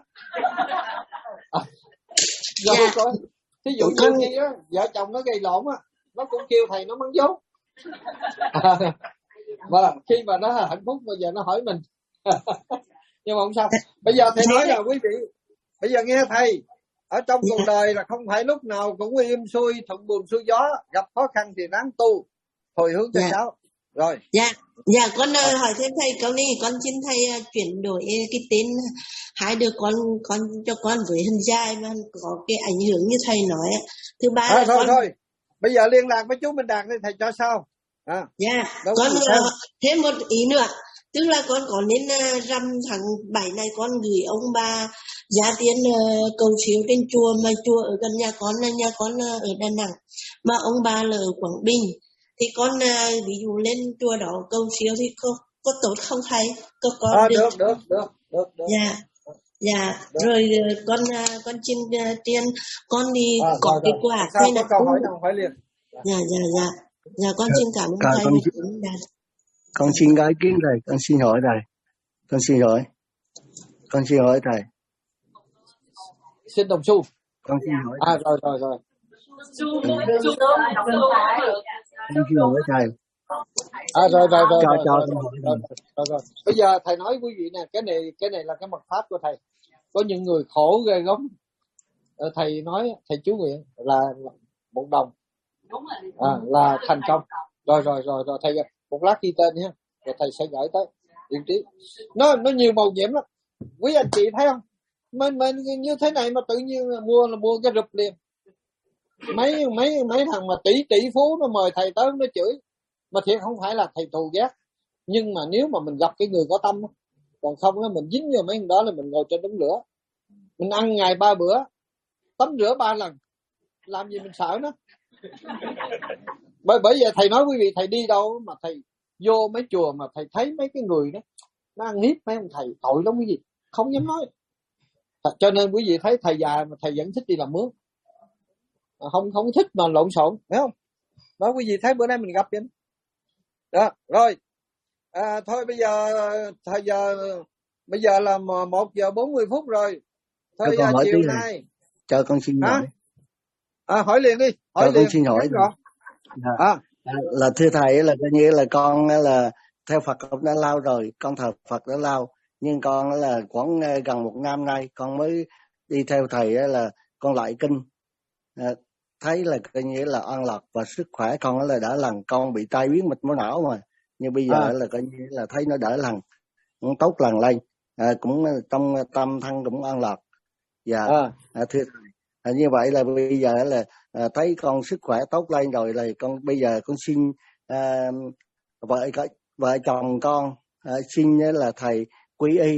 Rồi coi, ví dụ như khi á vợ chồng nó gây lộn á, nó cũng kêu thầy nó mắng dốt. Và khi mà nó hạnh phúc bây giờ nó hỏi mình. Nhưng mà không sao. Bây giờ thầy nói là quý vị, bây giờ nghe thầy, ở trong cuộc đời là không phải lúc nào cũng im xuôi, thuận buồm xuôi gió, gặp khó khăn thì ráng tu, hồi hướng cho cháu. Rồi. Dạ con hỏi thêm thầy câu này, con xin thầy chuyển đổi cái tên hai đứa con cho con với hình dài mà có cái ảnh hưởng như thầy nói. Thứ ba là thôi. Bây giờ liên lạc với chú Minh Đạt đi, thầy cho sao? Con thêm một ý nữa, tức là con có nên rằm tháng 7 này con gửi ông bà giá tiền cầu siêu trên chùa, mà chùa ở gần nhà con ở Đà Nẵng mà ông bà là ở Quảng Bình, thì con ví dụ lên chùa đó cầu siêu thì có tốt không thầy? Được. Dạ. Rồi con xin tiền con đi có kết quả. Sao có câu hỏi nào hỏi liền. Dạ con xin cảm ơn thầy. Con xin có ý kiến thầy, con xin hỏi thầy. Con xin hỏi thầy. Xin đồng xu. Con xin hỏi. Rồi. Con xin hỏi thầy. Rồi. Bây giờ thầy nói quý vị nè, cái này là cái mật pháp của thầy. Có những người khổ ghê gớm. Thầy nói, thầy chú nguyện là 1 đồng. Là thành công. Rồi thầy một lát ghi tên nhé. Rồi thầy sẽ gửi tới điểm trí. Nó nhiều màu nhiệm lắm. Quý anh chị thấy không? Mình như thế này mà tự nhiên mua cái rụp liền. Mấy thằng mà tỷ phú nó mời thầy tới nó chửi. Mà thiệt không phải là thầy thù ghét. Nhưng mà nếu mà mình gặp cái người có tâm, còn không đó mình dính vào mấy người đó là mình ngồi trên đống lửa. Mình ăn ngày 3 bữa, tắm rửa 3 lần, làm gì mình sợ nó. Bởi vậy thầy nói quý vị, thầy đi đâu mà thầy vô mấy chùa mà thầy thấy mấy cái người đó nó ăn hiếp mấy ông thầy, tội lắm quý vị, không dám nói. Cho nên quý vị thấy thầy già mà thầy vẫn thích đi làm mướn, không thích mà lộn xộn, phải không? Đó quý vị thấy bữa nay mình gặp vậy đó. Rồi thôi bây giờ là 1:40 rồi. Thôi chiều nay cho con xin hỏi. Hỏi liền đi. Con xin hỏi. Là thưa thầy, là coi như là con là theo Phật cũng đã lâu rồi, con thờ Phật đã lâu, nhưng con là khoảng gần 1 năm nay con mới đi theo thầy là con lại kinh, thấy là coi như là an lạc và sức khỏe con là đã lần con bị tai biến mạch máu não mà, nhưng bây giờ là coi như là thấy nó đỡ lần, cũng tốt lần lên, cũng trong tâm thân cũng an lạc. Thưa thầy, như vậy là bây giờ là thấy con sức khỏe tốt lên rồi, là con bây giờ con xin vợ chồng con xin là thầy quy y.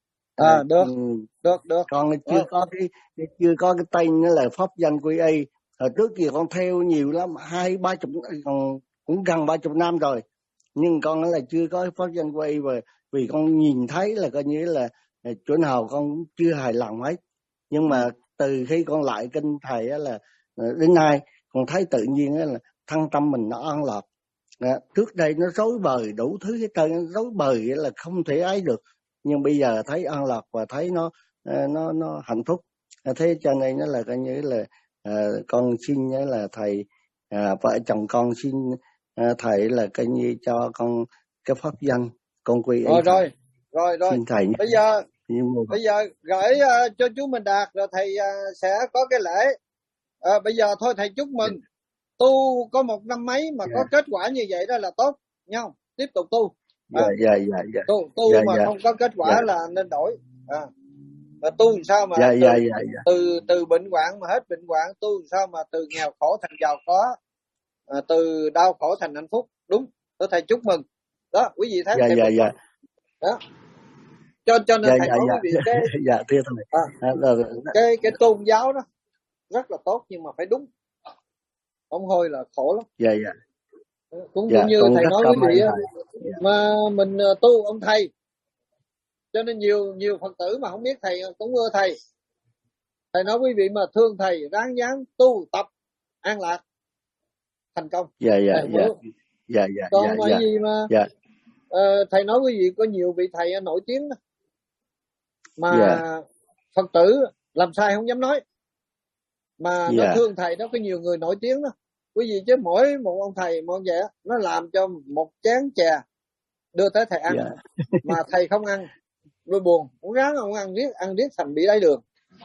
Được. Con chưa có cái tên là pháp danh quy y. Hồi trước kia con theo nhiều lắm, 20-30 cũng gần 30 năm rồi, nhưng con là chưa có pháp danh quy y, vì con nhìn thấy là coi như là chỗ nào con cũng chưa hài lòng hết. Nhưng mà từ khi con lại kinh thầy là đến nay con thấy tự nhiên là thân tâm mình nó an lạc. Trước đây nó rối bời đủ thứ hết trơn, nó rối bời là không thể ấy được, nhưng bây giờ thấy an lạc và thấy nó hạnh phúc. Thế cho nên nó là coi như là con xin là thầy, vợ chồng con xin thầy là coi như cho con cái pháp danh con quy y. Rồi. Xin thầy nhé. Bây giờ gửi cho chú Minh Đạt rồi thầy sẽ có cái lễ. Bây giờ thôi thầy chúc mừng. Tu có 1 năm mấy mà có kết quả như vậy đó là tốt nha. Tiếp tục tu. Tu mà không có kết quả là nên đổi. Mà tu sao mà từ bệnh hoạn mà hết bệnh hoạn, tu sao mà từ nghèo khổ thành giàu có, từ đau khổ thành hạnh phúc. Đúng. Tôi thầy chúc mừng. Đó, quý vị thấy đó. Cho nên thầy nói quý vị cái tôn giáo đó rất là tốt, nhưng mà phải đúng. Ông hôi là khổ lắm. Cũng như thầy nói quý vị mà mình tu ông thầy, cho nên nhiều Phật tử mà không biết thầy cũng ưa thầy. Thầy nói quý vị mà thương thầy, ráng dáng tu tập an lạc thành công. Còn mà gì mà thầy nói quý vị có nhiều vị thầy nổi tiếng đó, mà Phật tử làm sai không dám nói, mà nó thương thầy đó, có nhiều người nổi tiếng đó quý vị, chứ mỗi một ông thầy một vậy nó làm cho một chén chè đưa tới thầy ăn, mà thầy không ăn vui buồn, cũng ráng ông ăn riết thành bị đái đường.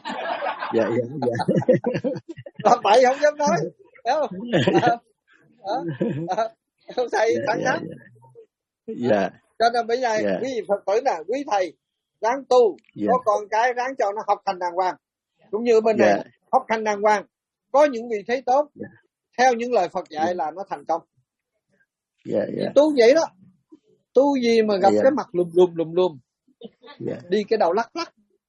Làm bậy không dám nói, thấy không? Thầy thẳng thắn. Cho nên bây giờ quý vị Phật tử là quý thầy ráng tu, có con cái ráng cho nó học hành đàng hoàng, cũng như bên này học hành đàng hoàng, có những vị thế tốt theo những lời Phật dạy là nó thành công. Tu vậy đó, tu gì mà gặp cái mặt lùm đi cái đầu lắc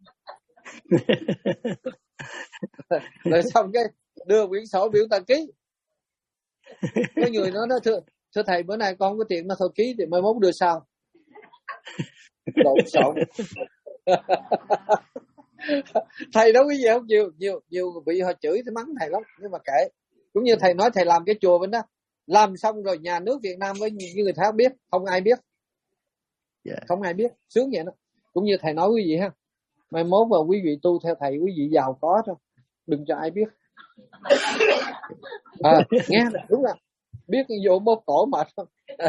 rồi xong cái đưa quyển sổ biểu ta ký. Cái người nó nói thưa thầy, bữa nay con có tiền nó thôi ký thì mai mốt đưa sau. Lộn xộn. Thầy đó quý vị không, nhiều vị họ chửi thì mắng thầy lắm, nhưng mà kệ, Cũng như thầy nói thầy làm cái chùa bên đó, làm xong rồi nhà nước Việt Nam với như người ta biết, không ai biết. Không ai biết, sướng vậy đó. Cũng như thầy nói quý vị ha, mai mốt mà quý vị tu theo thầy, quý vị giàu có thôi, đừng cho ai biết. Nghe đúng là biết vô mốt cổ mệt không.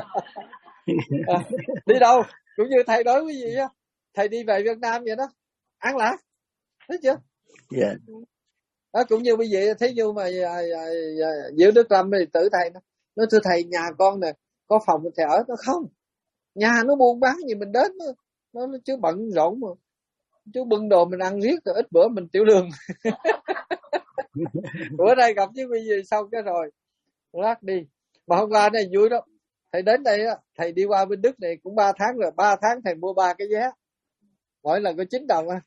Đi đâu cũng như thầy nói quý vị á, thầy đi về Việt Nam vậy đó, an lạc, thấy chưa? Đó, cũng như quý vị thấy như mà Diệu Đức Lâm thì tự thầy nó thưa thầy, nhà con nè có phòng thầy ở. Nó không, nhà nó buôn bán gì mình đến nó chứ bận rộn mà, chứ bưng đồ mình ăn riết rồi ít bữa mình tiểu đường. Bữa nay gặp với quý vị xong cái rồi lát đi. Mà hôm qua này vui đó, thầy đến đây á, thầy đi qua bên Đức này cũng 3 tháng rồi, 3 tháng thầy mua 3 cái vé, mỗi lần có 9 đồng á.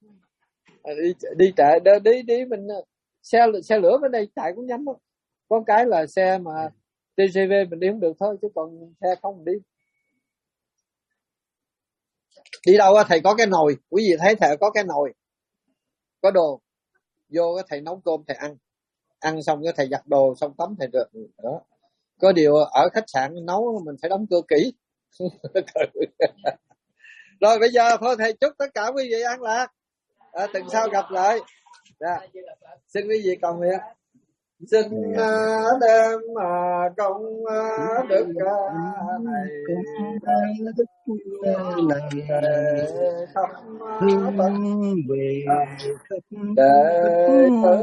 Đi chạy đi mình xe lửa bên đây chạy cũng nhanh lắm. Có cái là xe mà TGV mình đi không được thôi, chứ còn xe không đi. Đi đâu á thầy có cái nồi, quý vị thấy thầy có cái nồi, có đồ vô cái thầy nấu cơm thầy ăn xong cái thầy giặt đồ xong tắm thầy được đó. Có điều ở khách sạn nấu mình phải đóng cửa kỹ. Rồi bây giờ thôi thầy chúc tất cả quý vị an lạc, tuần sau gặp lại. Xin quý vị cầu nguyện. Xin đem công đức này khắp về để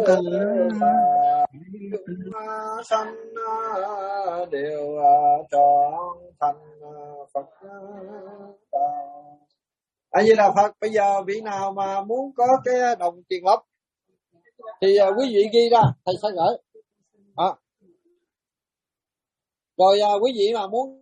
chúng sanh đều trọn thành Phật đạo. A Di Đà Phật. Bây giờ vị nào mà muốn có cái đồng tiền lộc thì quý vị ghi ra, thầy sẽ gửi. Rồi quý vị mà muốn